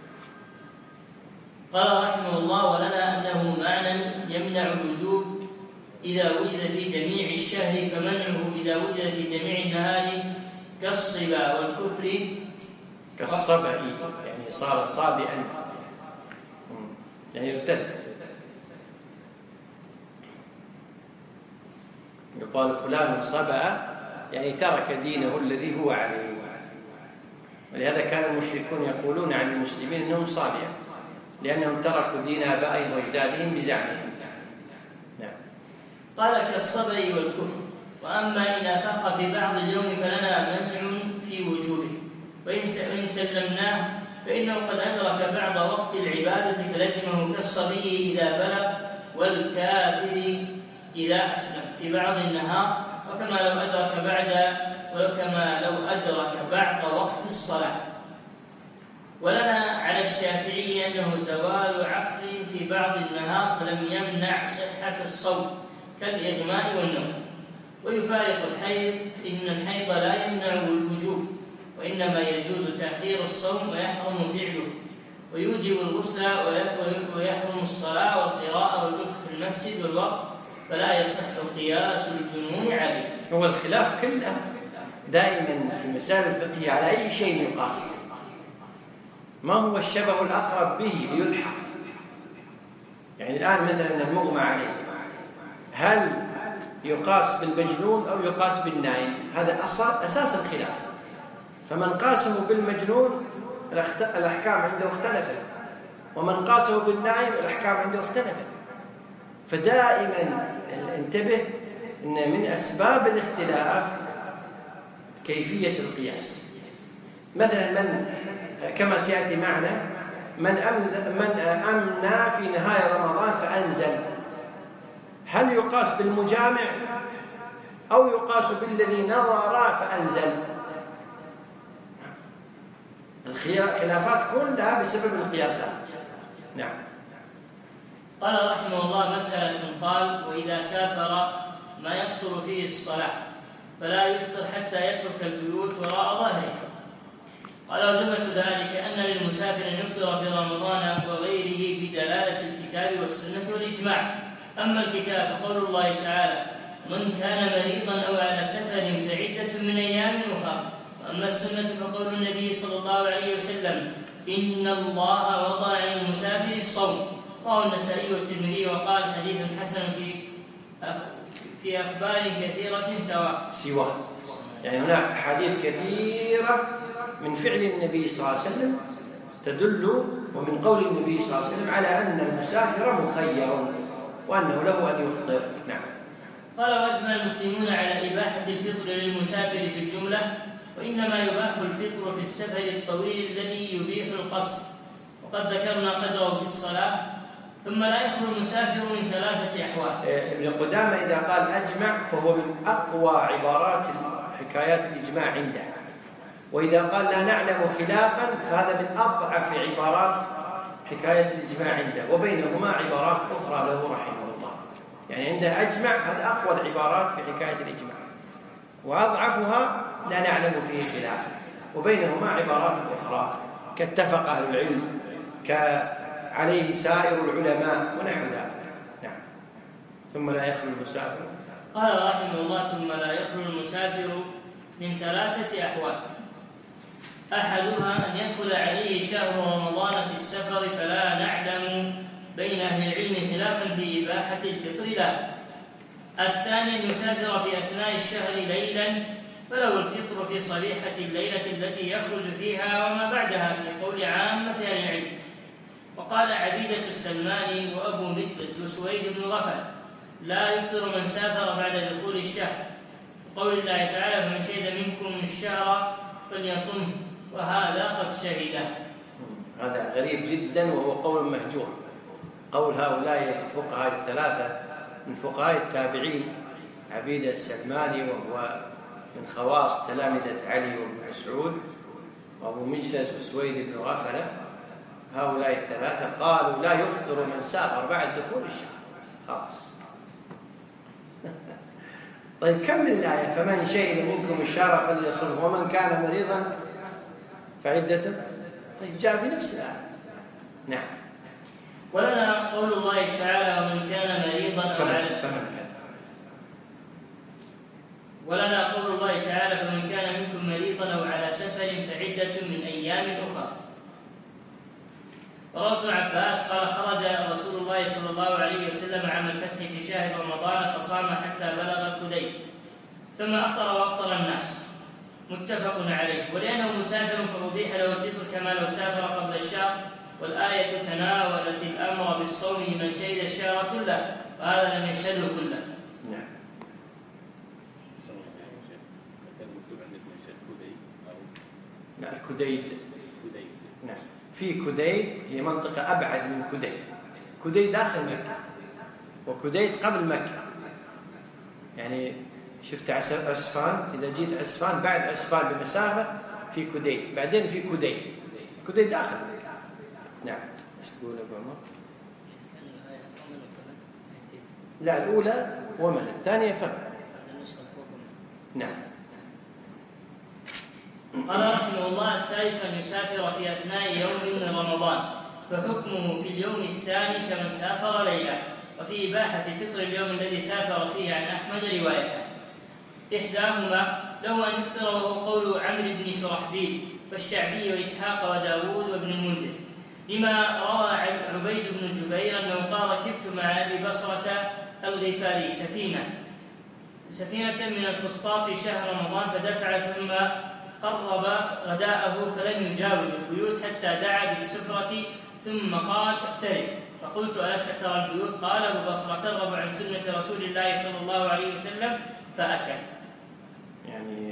قال رحمه الله: ولنا أنه معنى يمنع الوجوب إذا وجد في جميع الشهر، فمنعه إذا وجد في جميع النهار كالصبا والكفر. كالصبا يعني صار صابئا، يعني ارتد. يقال فلان صبأ يعني ترك دينه الذي هو عليه، ولهذا كان المشركون يقولون عن المسلمين أنهم صابئة، لأنهم تركوا دين آبائهم وأجدادهم بزعمهم. نعم. قال: كالصبأ والكفر. وأما إن أفاق في بعض اليوم فلنا منع في وجوبه، وإن سلمناه فإنه قد أدرك بعض وقت العبادة فلزمه كالصبي إذا بلغ والكافر إذا أسلم في بعض النهار، وكما لو أدرك بعد وقت الصلاة. ولنا على الشافعي أنه زوال عقل في بعض النهار فلم يمنع صحة الصوم كالإغماء والنوم. ويفارق الحيض إن الحيض لا يمنع الوجوب، وإنما يجوز تأخير الصوم ويحرم فعله، ويوجب الغسل ويحرم الصلاة والقراءة والمكث في المسجد والوقت، فلا يصح قياس الجنون عليه. هو الخلاف كله دائما في المسائل الفقهية على أي شيء يقاس، ما هو الشبه الأقرب به ليلحق. يعني الآن مثلا المغمى عليه هل يقاس بالمجنون أو يقاس بالنائم؟ هذا أساس الخلاف. فمن قاسه بالمجنون الأحكام عنده اختلفت، ومن قاسه بالنائم الأحكام عنده اختلفت. فدائما انتبه أن من أسباب الاختلاف كيفية القياس. مثلا من كما سيأتي معنا من أمنى في نهاية رمضان فأنزل، هل يقاس بالمجامع أو يقاس بالذي نظر فأنزل؟ الخلافات كلها بسبب القياسات. نعم. قال رحمه الله: مسألة قال: وإذا سافر ما يقصر فيه الصلاة فلا يفطر حتى يترك البيوت وراء ظهره. قال: وجملة ذلك أن للمسافر أن يفطر في رمضان وغيره بدلالة الكتاب والسنة والإجماع. أما الكتاب فقول الله تعالى: من كان مريضا أو على سفر فعدة من أيام أخرى. وأما السنة فقول النبي صلى الله عليه وسلم: إن الله وضع عن المسافر الصوم. رواه النسائي والترمذي وقال: حديث حسن في أخبار كثيرة سواء. يعني هناك أحاديث كثيرة من فعل النبي صلى الله عليه وسلم تدل، ومن قول النبي صلى الله عليه وسلم على أن المسافر مخير وأنه له أن يفطر. نعم. قال: وأجمع المسلمون على إباحة الفطر للمسافر في الجملة، وإنما يباح الفطر في السفر الطويل الذي يبيح القصر، وقد ذكرنا قدره في الصلاة. ثم لا يخلو المسافر من 3 أحوال. ابن قدامة إذا قال أجمع فهو من أقوى عبارات حكايات الإجماع عنده، وإذا قال لا نعلم خلافا فهذا من أضعف عبارات حكاية الإجماع عنده، وبينهما عبارات أخرى له رحمه الله. يعني عنده أجمع هذا أقوى العبارات في حكاية الإجماع، وأضعفها لا نعلم فيه خلافا، وبينهما عبارات أخرى كاتفق أهل العلم، كعليه سائر العلماء ونحو ذلك. نعم. ثم لا يخلو المسافر. قال رحمه الله: ثم لا يخلو المسافر من 3 أحوال. أحدها أن يدخل عليه شهر رمضان في السفر فلا نعلم بين أهل العلم خلافا في إباحة الفطر له. الثاني أن يسافر في أثناء الشهر ليلا فله الفطر في صبيحة الليلة التي يخرج فيها وما بعدها، في قول عامة أهل العلم. وقال عبيدة السلماني وأبو مترس وسويد بن غفل: لا يفطر من سافر بعد دخول الشهر، قول الله تعالى: فمن شهد منكم الشهر فليصم، وهذا قد شهده. هذا غريب جدا وهو قول مهجور. قول هؤلاء الفقهاء الثلاثة من فقهاء التابعين، عبيدة السلماني وهو من خواص تلامذة علي وابن مسعود، وأبو مجلس وسويد بن غفلة، هؤلاء الثلاثة قالوا لا يفطر من سافر بعد دخول الشهر. خلاص. طيب كمل الآية: فمن شهد منكم الشهر فليصم ومن كان مريضا فعدته. طيب جاء في نفس الآية. نعم. ولنا قول الله تعالى: ومن كان مريضا أو على ولنا قول الله تعالى: فمن كان منكم مريضا أو على سفر فعدة من أيام أخرى. وروى ابن عباس قال: خرج رسول الله صلى الله عليه وسلم عام الفتح في شهر رمضان فصام حتى بلغ كديد، ثم أفطر وأفطر الناس، متفق عليه. ولأنه مسافر فأبيح له الفطر كما لو سافر قبل الشهر، والآية تناولت الأمر بالصوم لمن شهد الشهر كله، وهذا لم يشهده كله. نعم. لا، الكديد. نعم. في كديد هي منطقة أبعد من كديد. كديد داخل مكة، وكديد قبل مكة. يعني شفت عسفان، إذا جيت عسفان بعد عسفان بمسافة في كديد، بعدين في كديد. كديد داخل مكة. نعم. ايش تقول أبو عمر؟ لا، الأولى ومن، الثانية فمن. نعم. قال رحمه الله: الثالث أن يسافر في أثناء يوم من رمضان، فحكمه في اليوم الثاني كمن سافر ليلة. وفي إباحة فطر اليوم الذي سافر فيه عن أحمد روايتان: إحداهما له أن يفطر، وهو قول عمرو بن شرحبيل والشعبي وإسحاق وداود وابن المنذر، لما روى عبيد بن جبير أنه قال: ركبت مع أبي بصرة الغفاري سفينة من الفسطاط في شهر رمضان، فدفع ثم قرب غداءه فلم يجاوز البيوت حتى دعا بالسفرة ثم قال: اقترب. فقلت: ألست ترى البيوت؟ قال أبو بصرة: ترغب عن سنة رسول الله صلى الله عليه وسلم، فأكل. يعني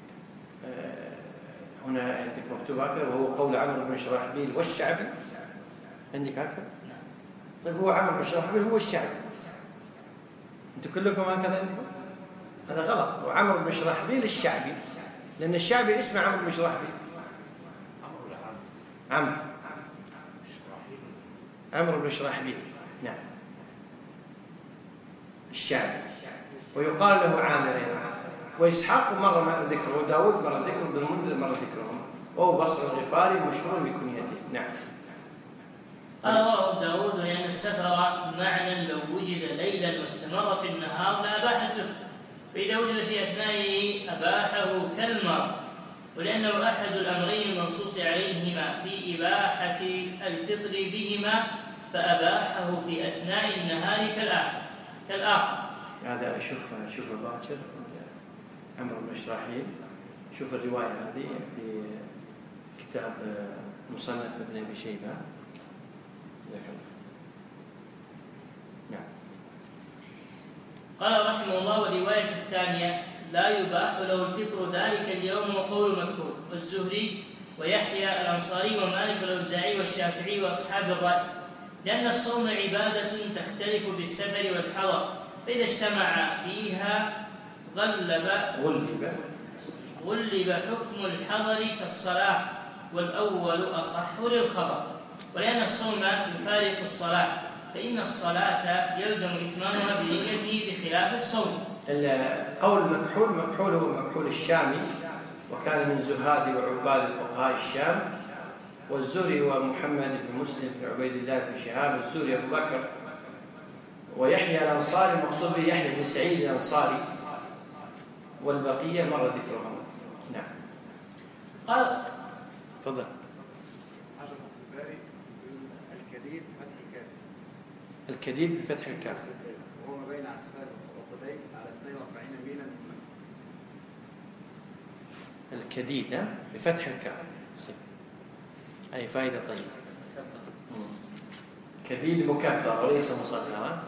هنا عندك مكتوب هكذا: وهو قول عمرو بن شرحبيل والشعبي. عندك هكذا؟ طيب هو عمرو بن شرحبيل هو الشعبي، أنتم كلكم هكذا عندكم؟ هذا غلط. وعمرو بن شرحبيل الشعبي، لأن الشعبي اسمه عمرو بن شرحبيل. عمرو بن شرحبيل، نعم، الشعبي. ويقال له عامر، وإسحاق مرة ذكره، وداود مرة ذكره، ابن المنذر مرة ذكرهم، وهو بصر الغفاري مشهور بكنيته. نعم. قال رواه داود: لأن السفر معنى لو وجد ليلا واستمر في النهار لأباح الفطر، فإذا وجد في أثنائه أباحه كالمرض، ولأنه أحد الأمرين المنصوص عليهما في إباحة الفطر بهما، فأباحه في أثناء النهار كالآخر. هذا شوف الباكر عمرو بن شرحبيل، شوف الرواية هذه في كتاب مصنف ابن أبي شيبة. نعم. قال رحمه الله: والرواية الثانية: لا يباح له الفطر ذلك اليوم، وقول مكروه. والزهري ويحيى الأنصاري ومالك والأوزاعي والشافعي وأصحاب الرأي، لأن الصوم عبادة تختلف بالسفر والحضر، فإذا اجتمع فيها غلب حكم الحضر كالصلاة، والأول أصح للخبر. ولأن الصوم يفارق الصلاة، فإن الصلاة يلزم إتمامها بنيته بخلاف الصوم. قول مكحول هو مكحول الشامي، وكان من زهاد وعباد الفقهاء الشام. والزهري ومحمد بن مسلم بن عبيد الله بن شهاب، الزهري أبو بكر. ويحيى الأنصاري مقصود به يحيى بن سعيد الأنصاري، والبقية مرة ذكرهم. نعم. قال تفضل. الكديد بفتح الكاف، وهو ما بين عسفان وقديد على 42 ميلا. الكديد بفتح الكاف، أي فائدة طيبة. كديد مكبر وليس مصغرا،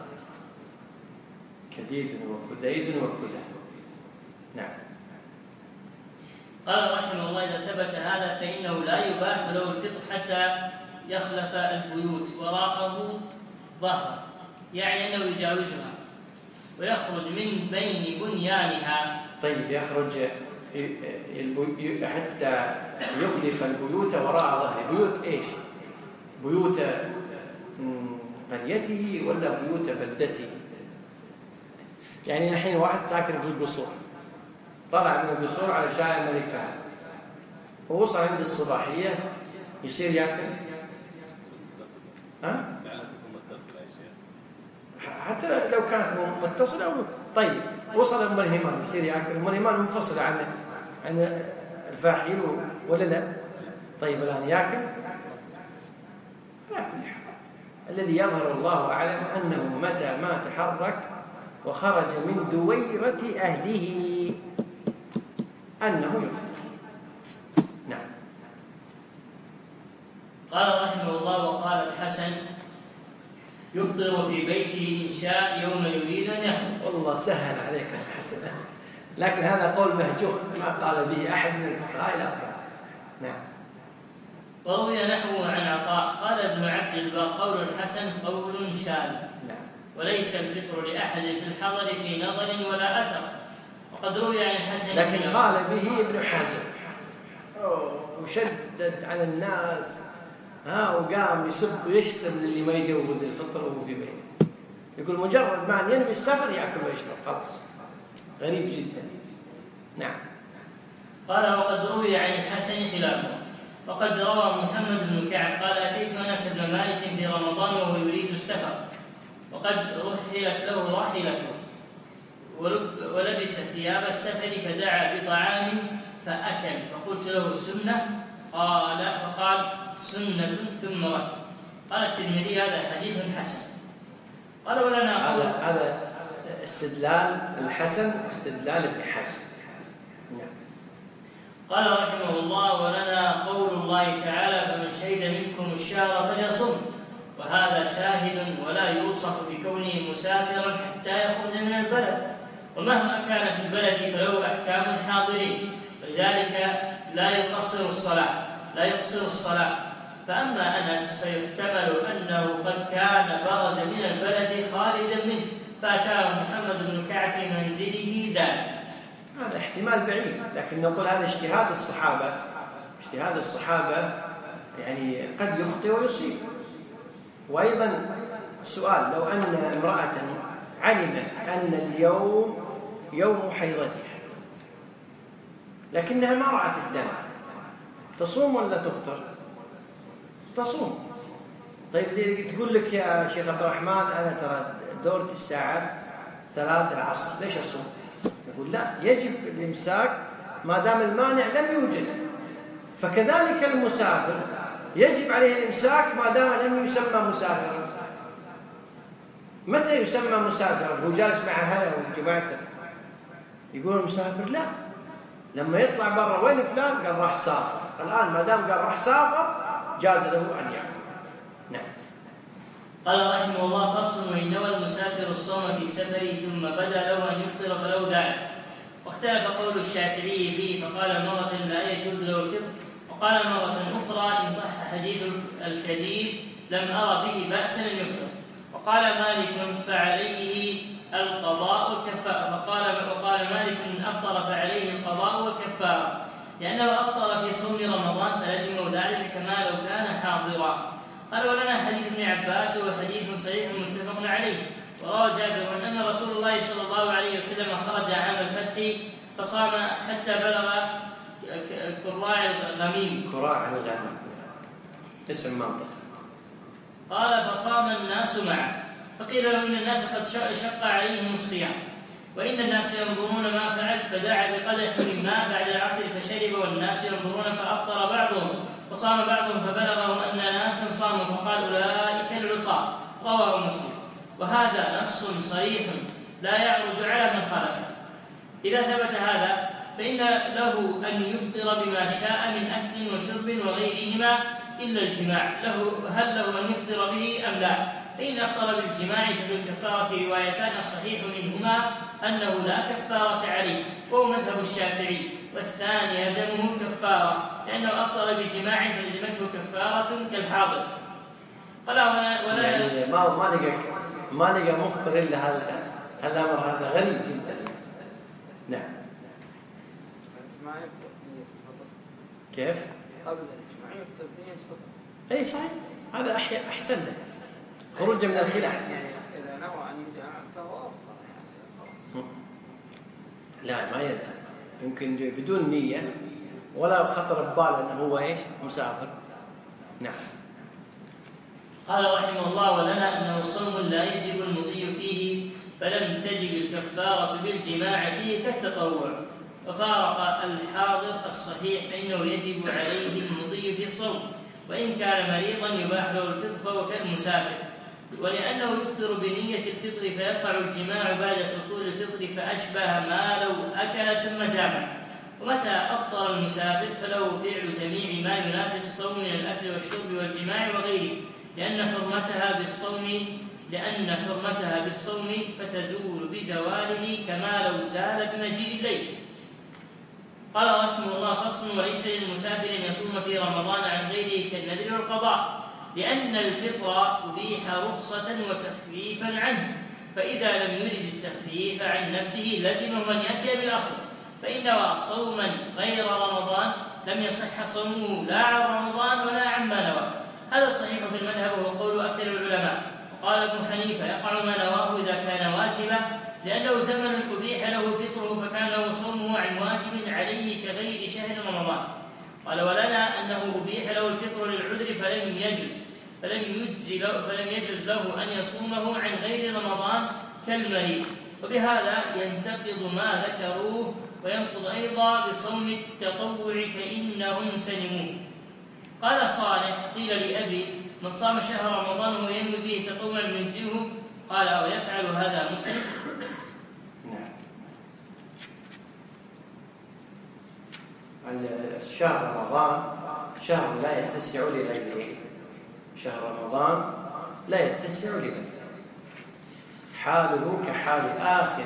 كديد وكديد وكده. نعم. قال رحمه الله: إذا ثبت هذا فإنه لا يباح له الفطر حتى يخلف البيوت وراءه ظهر، يعني أنه يجاوزها ويخرج من بين بنيانها. طيب، يخرج حتى يخلف البيوت وراء ظهره. بيوت إيش؟ بيوت قريته ولا بيوت بلدته؟ يعني الحين واحد ساكن في القصور، طلع من القصور على شارع الملك فهد، ووصل عند الصباحية، يصير يأكل؟ حتى لو كانت متصلة. طيب، وصل أم الهمام، يصير يأكل؟ أم الهمام منفصلة عن الفاحل ولا لا؟ طيب، الآن يأكل؟ الذي يظهر الله أعلم أنه متى ما تحرك وخرج من دويرة أهله أنه يفطر. نعم. قال رحمه الله: وقال الحسن: يفطر في بيته إن شاء يوم يريد أن يخرج. والله سهل عليك الحسن، لكن هذا قول مهجور ما قال به أحد من الفقهاء الأربعة. نعم. وروي نحوه عن عطاء. قال ابن عبد البر: قول الحسن قول شاذ، وليس الفطر لأحد في الحضر في نظر ولا أثر. وقد روي عن الحسن، لكن قال به ابن حزم وشدد على الناس وقام يسب ويشتم اللي ما يجوز الفطر وهو في بيته. يقول مجرد ما ينوي السفر يأكل ويشرب خلاص. غريب جدا. نعم. قال وقد روي عن الحسن خلافه. وقد روى محمد بن كعب قال أتيت أنس بن مالك في رمضان وهو يريد السفر وقد رحلت له راحلته ولبس ثياب السفر فدعا بطعام فأكل فقلت له سنة فقال سنة ثم ركب. قال الترمذي هذا حديث حسن. قال ولنا هذا استدلال الحسن استدلال ابن حزم. قال رحمه الله ولنا قول الله تعالى فمن شهد منكم الشهر فليصم وهذا شاهد ولا يوصف بكونه مسافرا حتى يخرج من البلد ومهما كان في البلد فله أحكام الحاضرين ولذلك لا يقصر الصلاة. فأما أنس فيحتمل أنه قد كان برز من البلد خارجا منه فأتاه محمد بن كعب في منزله ذلك. هذا احتمال بعيد لكن نقول هذا اجتهاد الصحابة يعني قد يخطئ ويصيب. وأيضا السؤال لو أن امرأة علمت أن اليوم يوم حيضتها لكنها ما رأت الدم تصوم ولا تفطر؟ تصوم. طيب تقول لك يا شيخ عبد الرحمن أنا ترى دورتي الساعة 3 العصر ليش أصوم؟ يقول لا يجب الإمساك ما دام المانع لم يوجد. فكذلك المسافر يجب عليه الإمساك ما دام لم يسمى مسافرا. متى يسمى مسافرا؟ هو جالس مع أهله وجماعته يقول مسافر؟ لا لما يطلع برا وين فلان؟ قال راح سافر. الآن ما دام قال راح سافر جاز له أن يأكل. نعم. قال رحمه الله فصل وإن نوى المسافر الصوم في سفره ثم بدا له أن يفطر فله ذلك. واختلف قول الشافعي فيه فقال مرة لا يجوز له الفطر وقال مرة أخرى إن صح حديث الكديد لم أرى به بأسا أن يفطر. وقال مالك فعليه القضاء والكفارة. وقال مالك إن أفطر فعليه القضاء والكفارة لأنه أفطر في صوم رمضان فلزمه ذلك كما لو كان حاضرا. قال ولنا حديث ابن عباس وهو حديث صحيح متفق عليه. وروى جابر أن رسول الله صلى الله عليه وسلم خرج عام الفتح فصام حتى بلغ كراع الغميم اسم منطقة. قال فصام الناس معه فقيل له إن الناس قد شق عليهم الصيام وإن الناس ينظرون ما فعلت فدعا بقدح من ماء بعد العصر فشرب والناس ينظرون فأفطر بعضهم وصام بعضهم فبلغهم أن ناسا صاموا فقال أولئك العصاة. رواه مسلم. وهذا نص صريح لا يعرج على من خالفه. إذا ثبت هذا فإن له أن يفطر بما شاء من أكل وشرب وغيرهما إلا الجماع هل له أن يفطر به أم لا؟ فإن أفطر بالجماع ففي الكفارة روايتان الصحيح منهما أنه لا كفارة عليه وهو مذهب الشافعي والثاني يلزمه الكفارة لأنه أفطر بجماع فلزمته كفارة كالحاضر. قال يعني ما لقى مفطر إلا هذا الأمر هذا غريب جدا. نعم. ما يفطر نية الفطر كيف؟ قبل الجماع يفطر بنية الفطر. أي صحيح هذا أحسن له خروجا من الخلاف. يعني إذا نوى أن يجمع فهو أفطر يعني. لا ما يلزم يمكن بدون نية ولا خطر ببال أنه هو مسافر. نعم. قال رحمه الله ولنا أنه صوم لا يجب المضي فيه فلم تجب الكفارة بالجماع فيه كالتطوع. وفارق الحاضر الصحيح فإنه يجب عليه المضي في الصوم وإن كان مريضا يباح له الفطر فهو كالمسافر ولأنه يفطر بنية الفطر فيقع الجماع بعد حصول الفطر فأشبه ما لو أكل ثم جامع. ومتى أفطر المسافر فله فعل جميع ما ينافي الصوم من الأكل والشرب والجماع وغيره لأن حرمتها بالصوم فتزول بزواله كما لو زال بمجيء الليل. قال رحمه الله فصل وليس للمسافر أن يصوم في رمضان عن غيره كالنذر والقضاء لأن الفطر أبيح رخصة وتخفيفا عنه فإذا لم يرد التخفيف عن نفسه لزمه أن يأتي بالأصل فإن نوى صوما غير رمضان لم يصح صومه لا عن رمضان ولا عما نوى هذا الصحيح في المذهب وهو قول أكثر العلماء. وقال ابن حنيفة يقع ما نواه إذا كان واجبا لأنه زمن أبيح له فطره فكان له صومه عن واجب عليه كغير شهر رمضان. قال ولنا أنه أبيح له الفطر للعذر فلم يجز له أن يصومه عن غير رمضان كالمريض، وبهذا ينتقض ما ذكروه وينقض أيضا بصوم التطوع فإنهم سلمون. قال صالح قيل لأبي من صام شهر رمضان وهو ينوي به تطوعا يجزئه؟ قال أو يفعل هذا مسلم؟ شهر رمضان شهر لا يتسع لغيره، شهر رمضان لا يتسع لغيره، حاله كحال آخر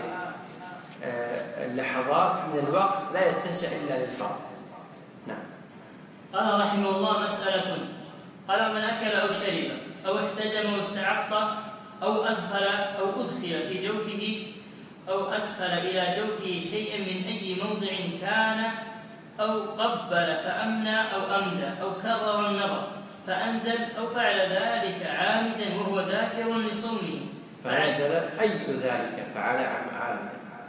اللحظات من الوقت لا يتسع إلا للفرد. نعم. قال رحمه الله مسألة. قال من أكل أو شرب أو احتجم أو استعط أو أدخل في جوفه أو أدخل إلى جوفه شيئا من أي موضع كان أو قبل فأمنى أو أمذى أو كرر النظر فأنزل أو فعل ذلك عامدا وهو ذاكر لصومه فأنزل أي ذلك فعل عامدا.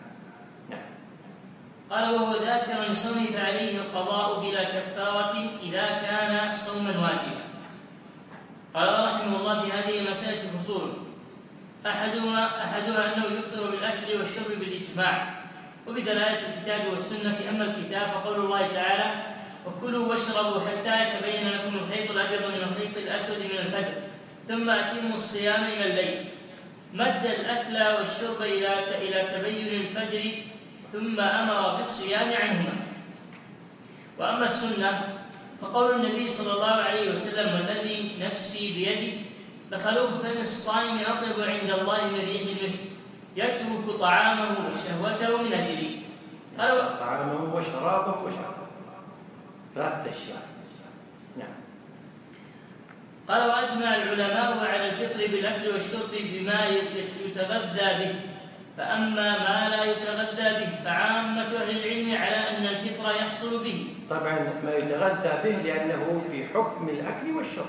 قال وهو ذاكر لصومه فعليه القضاء بلا كفارة إذا كان صوما واجبا. قال رحمه الله في هذه المسألة فصول. أحدها أنه يفطر بالأكل والشرب بالإجماع وبدلالة الكتاب والسنة. أما الكتاب فقول الله تعالى وكلوا واشربوا حتى يتبين لكم الخيط الأبيض من الخيط الأسود من الفجر ثم أتموا الصيام إلى الليل. مد الأكل والشرب إلى تبين الفجر ثم أمر بالصيام عنهما. وأما السنة فقول النبي صلى الله عليه وسلم والذي نفسي بيده لخلوف فم الصائم أطيب عند الله من ريح المسك يترك طعامه وشهوته من أجله. قال طعامه وشرابه ثلاثة أشياء. نعم. قال وأجمع العلماء على الفطر بالأكل والشرب بما يتغذى به، فأما ما لا يتغذى به فعامة أهل العلم على أن الفطر يحصل به. طبعا ما يتغذى به لأنه في حكم الأكل والشرب،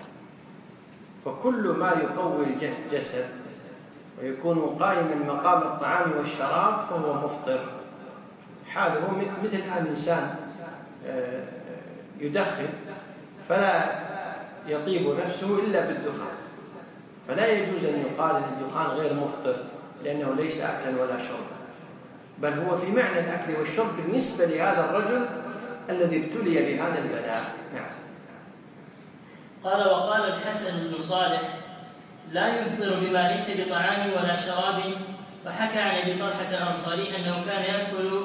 فكل ما يقوي الجسد ويكون قائما مقام الطعام والشراب فهو مفطر. حاله مثل الآن إنسان يدخن فلا يطيب نفسه إلا بالدخان، فلا يجوز أن يقال أن الدخان غير مفطر لأنه ليس أكلا ولا شربا، بل هو في معنى الأكل والشرب بالنسبة لهذا الرجل الذي ابتلي بهذا البلاء. نعم. قال وقال الحسن بن صالح لا يفطر بما ليس بطعام ولا شراب. وحكى عن ابي طلحه الانصاري انه كان ياكل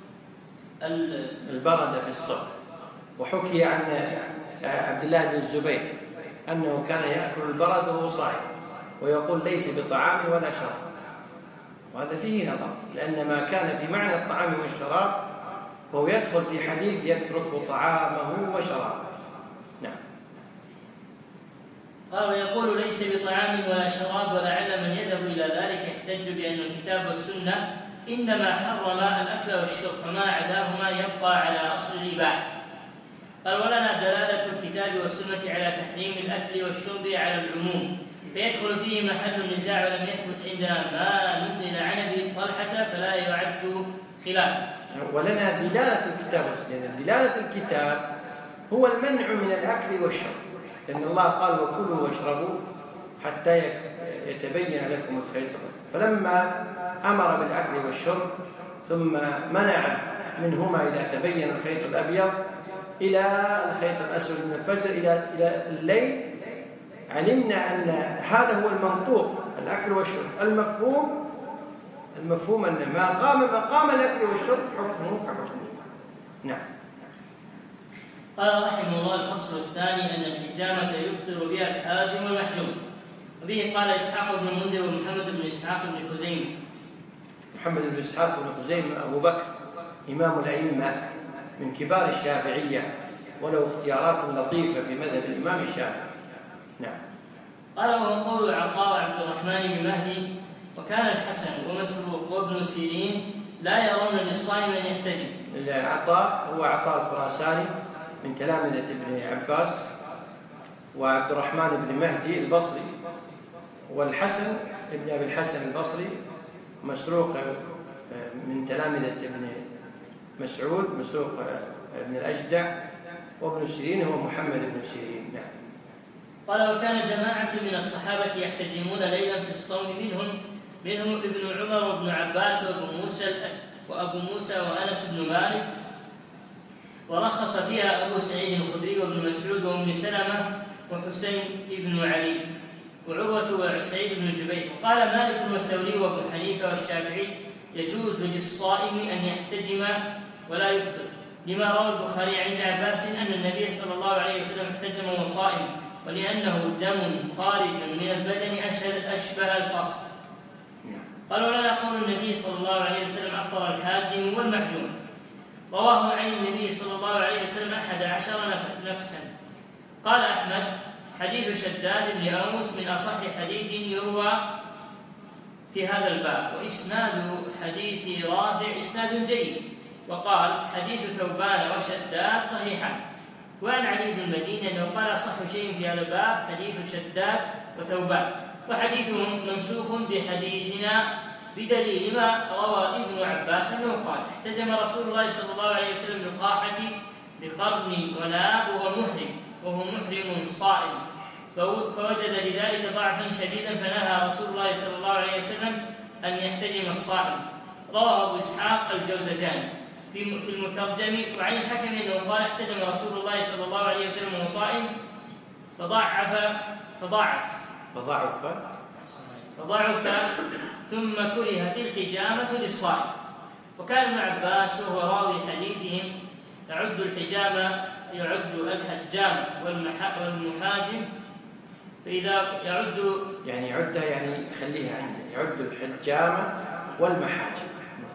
البرد في الصوم، وحكي عن عبد الله بن الزبير انه كان ياكل البرد وهو صائم ويقول ليس بطعام ولا شراب، وهذا فيه نظر لان ما كان في معنى الطعام والشراب فهو يدخل في حديث يترك طعامه وشرابه. نعم. قال ويقول ليس بطعام ولا شراب ولعل من يذهب إلى ذلك يحتج بأن الكتاب والسنة إنما حرم الأكل والشرب فما عداهما يبقى على أصل الإباحة. قال ولنا دلالة الكتاب والسنة على تحريم الأكل والشرب على العموم فيدخل فيه محل النزاع ولم يثبت عندنا ما نقل عن ابي طلحة فلا يعد خلافا. ولنا دلالة الكتاب والسنة. دلالة الكتاب هو المنع من الأكل والشرب، لأن الله قال وكلوا واشربوا حتى يتبين لكم الخيط الأبيض، فلما أمر بالأكل والشرب ثم منع منهما إذا تبين الخيط الأبيض إلى الخيط الأسود من الفجر إلى الليل، علمنا أن هذا هو المنطوق الأكل والشرب. المفهوم أن ما قام مقام الأكل والشرب حكمه كحكمه. نعم. قال رحمه الله الفصل الثاني أن الحجامة يفطر بها الحاجم والمحجوم. وبه قال إسحاق بن المنذر ومحمد بن إسحاق بن خزيمة. محمد بن إسحاق بن خزيمة أبو بكر إمام الأئمة من كبار الشافعية وله اختيارات لطيفة في مذهب الإمام الشافعي. نعم. قال وهو قول عطاء عبد الرحمن بن مهدي وكان الحسن ومسروق وابن سيرين لا يرون للصائم أن يحتجم. عطاء هو عطاء الخراساني من تلامذة ابن عباس، وعبد الرحمن بن مهدي البصري، والحسن ابن أبي الحسن البصري، مسروق من تلامذة ابن مسعود، مسروق ابن الأجدع، وابن سيرين هو محمد بن سيرين. نعم. قال: وكان جماعة من الصحابة يحتجمون ليلا في الصوم، منهم ابن عمر وابن عباس وأبو موسى وأنس بن مالك، ورخص فيها أبو سعيد الخدري وابن مسعود وأم سلمة وحسين بن علي وعروة وسعيد بن جبير. وقال مالك والثوري وابن حنيفة والشافعي: يجوز للصائم أن يحتجم ولا يفطر، لما روى البخاري عن ابن عباس أن النبي صلى الله عليه وسلم احتجم وهو صائم، ولأنه دم خارج من البدن أشبه الفصل. قال: ولا قول النبي صلى الله عليه وسلم أفطر الحاجم والمحجوم. رواه عن النبي صلى الله عليه وسلم 11 نفسا. قال أحمد: حديث شداد بن أوس من أصح حديث يروى في هذا الباب، وإسناد حديث رافع إسناد جيد. وقال: حديث ثوبان وشداد صحيحان. وعن علي بن المديني أنه قال: أصح شيء في هذا الباب حديث شداد وثوبان، وحديثهم منسوخ بحديثنا بدليل ما روى ابن عباس أنه قال: احتجم رسول الله صلى الله عليه وسلم بالقاحة بقرن وناب وهو محرم صائم، فوجد لذلك ضعفا شديدا فنهى رسول الله صلى الله عليه وسلم أن يحتجم الصائم. رواه أبو إسحاق الجوزجاني في المترجم. وعن الحكم أنه قال: احتجم رسول الله صلى الله عليه وسلم وهو صائم فضعف ثم كرهت الحجامة للصائم. وكان ابن عباس وهو راوي حديثهم يعد الحجام والمحاجم، فإذا يعدها يعني يخليها عنده، يعد الحجامة والمحاجم.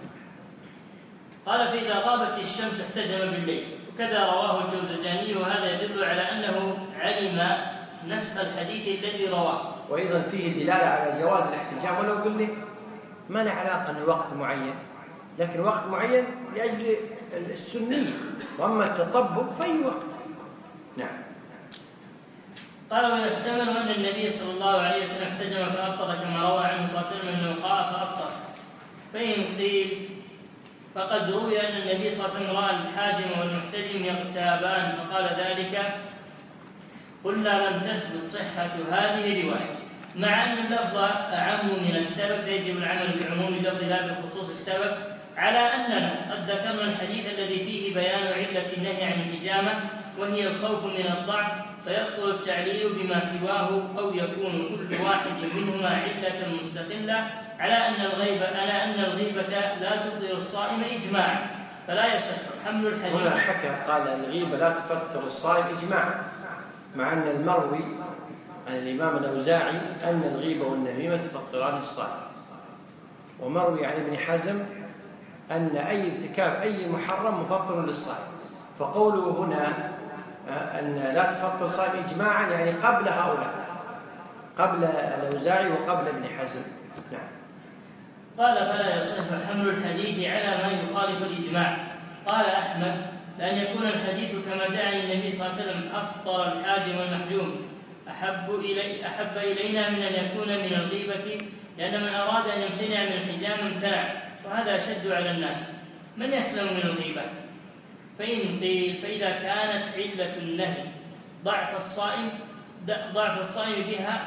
قال: فإذا غابت الشمس احتجم بالليل. وكذا رواه الجوزجاني، وهذا يدل على أنه علم نسخ الحديث الذي رواه. وأيضا فيه دلالة على جواز الاحتجام، ولو قلنا ما له علاقة بوقت معين، لكن وقت معين لأجل السنية، وأما التطبق فأي وقت. نعم. قال: ويحتمل أن النبي صلى الله عليه وسلم احتجم فأفطر، كما روى عنه صلى الله عليه وسلم أنه قال فأفطر. فإن قيل فقد روي أن النبي صلى الله عليه وسلم رأى الحاجم والمحتجم يغتابان فقال ذلك، قلنا لم تثبت صحة هذه الرواية، مع أن اللفظ أعم من السبب، فيجب العمل بعموم اللفظ لا بخصوص السبب، على أننا قد ذكرنا الحديث الذي فيه بيان علة النهي عن الحجامة وهي الخوف من الضعف، فيبطل التعليل بما سواه، أو يكون كل واحد منهما علة مستقلة، على أن الغيبة لا تفطر الصائم إجماعا، فلا يصح حمل الحديث. هنا حكى قال: الغيبة لا تفطر الصائم إجماعا، مع أن المروي عن الإمام الأوزاعي أن الغيبة والنميمة تفطران الصائم، ومروي عن ابن حزم أن أي ارتكاب أي محرم مفطر للصائم. فقوله هنا أن لا تفطر الصائم إجماعا يعني قبل هؤلاء، قبل الأوزاعي وقبل ابن حزم. نعم. قال: فلا يصح حمل الحديث على ما يخالف الإجماع. قال أحمد: لأن يكون الحديث كما جاء عن النبي صلى الله عليه وسلم أفطر الحاجم والمحجوم أحب إلينا من أن يكون من الغيبة، لأن من أراد أن يمتنع من الحجام امتنع، وهذا أشد على الناس. من يسلم من الغيبة؟ فإن قيل فإذا كانت علة النهي ضعف الصائم بها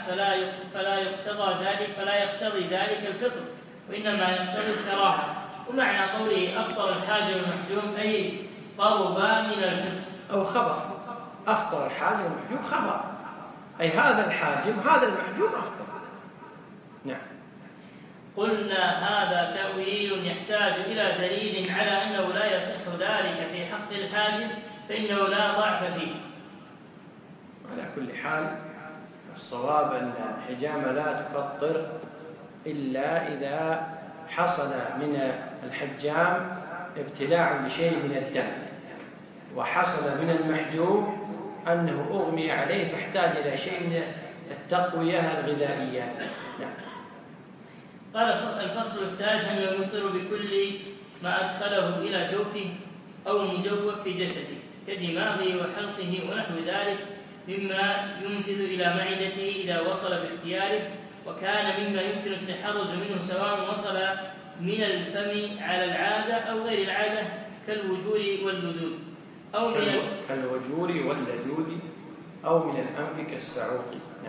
فلا يقتضي ذلك الفطر، وإنما يقتضي الكراهة. ومعنى قوله أفطر الحاجم والمحجوم أي قربا من الفطر، أو خبر. أفطر الحاجم والمحجوم خبر، أي هذا الحاجم هذا المحجوم أفطر. نعم. قلنا: هذا تأويل يحتاج إلى دليل على أنه لا يصح ذلك في حق الحاجم، فإنه لا ضعف فيه. على كل حال الصواب أن الحجامة لا تفطر إلا إذا حصل من الحجام ابتلاع لشيء من الدم، وحصل من المحجوم أنه أغمي عليه فاحتاج إلى شيء من التقوية الغذائية. نعم. قال: الفصل الثالث أنه يفطر بكل ما أدخله إلى جوفه أو مجوف في جسده كدماغه وحلقه ونحو ذلك، مما ينفذ إلى معدته إذا وصل باختياره، وكان مما يمكن التحرز منه سواء وصل من الفم على العادة أو غير العادة كالوجور واللدود أو كالوجور واللدود أو من الأنف كالسعوط.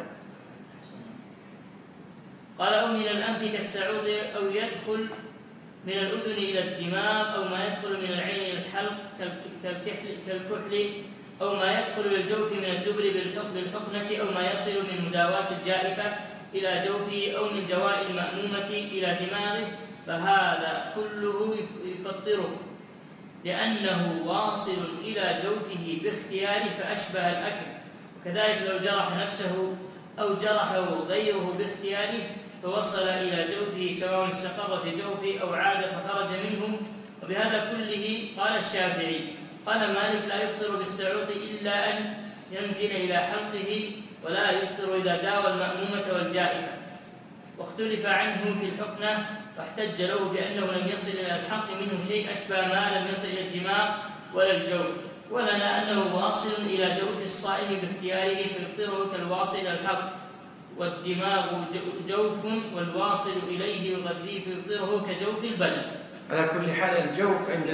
قال أو من الأنف كالسعوط، أو يدخل من الأذن إلى الدماغ، أو ما يدخل من العين إلى الحلق كالكحل، أو ما يدخل إلى الجوف من الدبر بالحقنة، أو ما يصل من مداواة الجائفة إلى جوفه، أو من دواء المأمومة إلى دماغه، فهذا كله يفطره لأنه واصل إلى جوفه باختياره فأشبه الأكل. وكذلك لو جرح نفسه أو جرحه غيره باختياره فوصل إلى جوفه سواء استقر في جوفه أو عاد فخرج منه. وبهذا كله قال الشافعي. قال مالك لا يفطر بالسعوط إلا أن ينزل إلى حلقه، ولا يفطر إذا داوى المأمومة والجائفة. واختلف عنه في الحقنة، واحتج له بأنه لم يصل إلى الحلق منه شيء أشبه ما لم يصل إلى الدماغ ولا الجوف، ولنا أنه واصل إلى جوف الصائم باختياره فيفطره كالواصل إلى الحلق، والدماغ جوف والواصل إليه يغذيه فيفطره كجوف البدن. على كل حال الجوف عند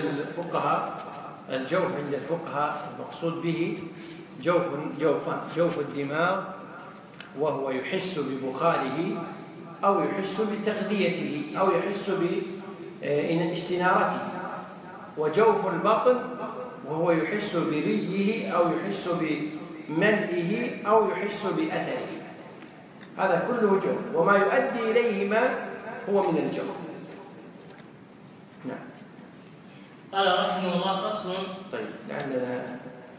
الفقهاء المقصود به جوف الدماغ، وهو يحس ببخاره أو يحس بتغذيته أو يحس باستنارته، وجوف البطن وهو يحس بريه أو يحس بملئه أو يحس بأثره. هذا كله جوف، وما يؤدي إليه ما هو من الجوف. نعم. قال رحمه الله فصل. طيب لعلنا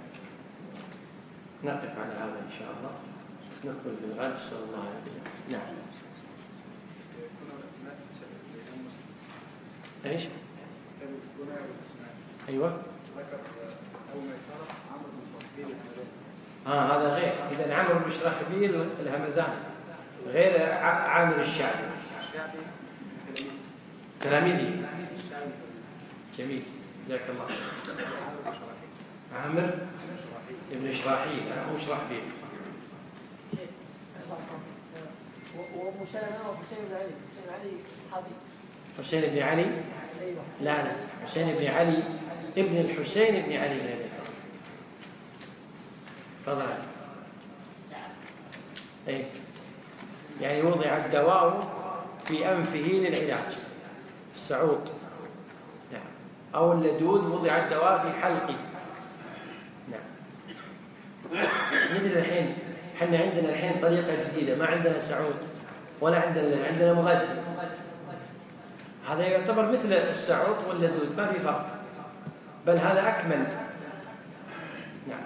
نقف على هذا إن شاء الله، نقبل في الغد صلى الله عليه وسلم. نعم. ايش؟ ايوه. ذكر أو ميسرة عمرو بن شرحبيل الهمداني. هذا غير. إذا عمرو بن شرحبيل الهمداني غير عامر الشعبي. تلاميذه. جميل، جزاك الله. عامر بن شراحيل مو شرحبيل. وحسين بن علي صحابي. حسين بن علي؟ لا حسين بن علي ابن الحسين بن علي الهذا. تفضل. اي يعني وضع الدواء في أنفه للعلاج، السعوط. نعم. أو اللدود وضع الدواء في حلقه. نعم. مثل الحين احنا عندنا الحين طريقة جديدة، ما عندنا سعوط ولا عندنا مغذي. هذا يعتبر مثل السعوط واللدود، ما في فرق، بل هذا أكمل. نعم.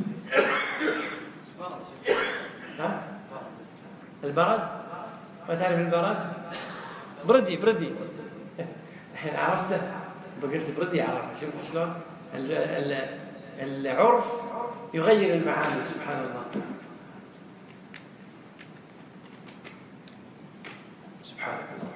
ها؟ البرد؟ ما تعرف البرد؟ بردي الحين عرفته، قلت بردي عرفته. شفت شلون العرف يغير المعاني، سبحان الله. سبحانك الله.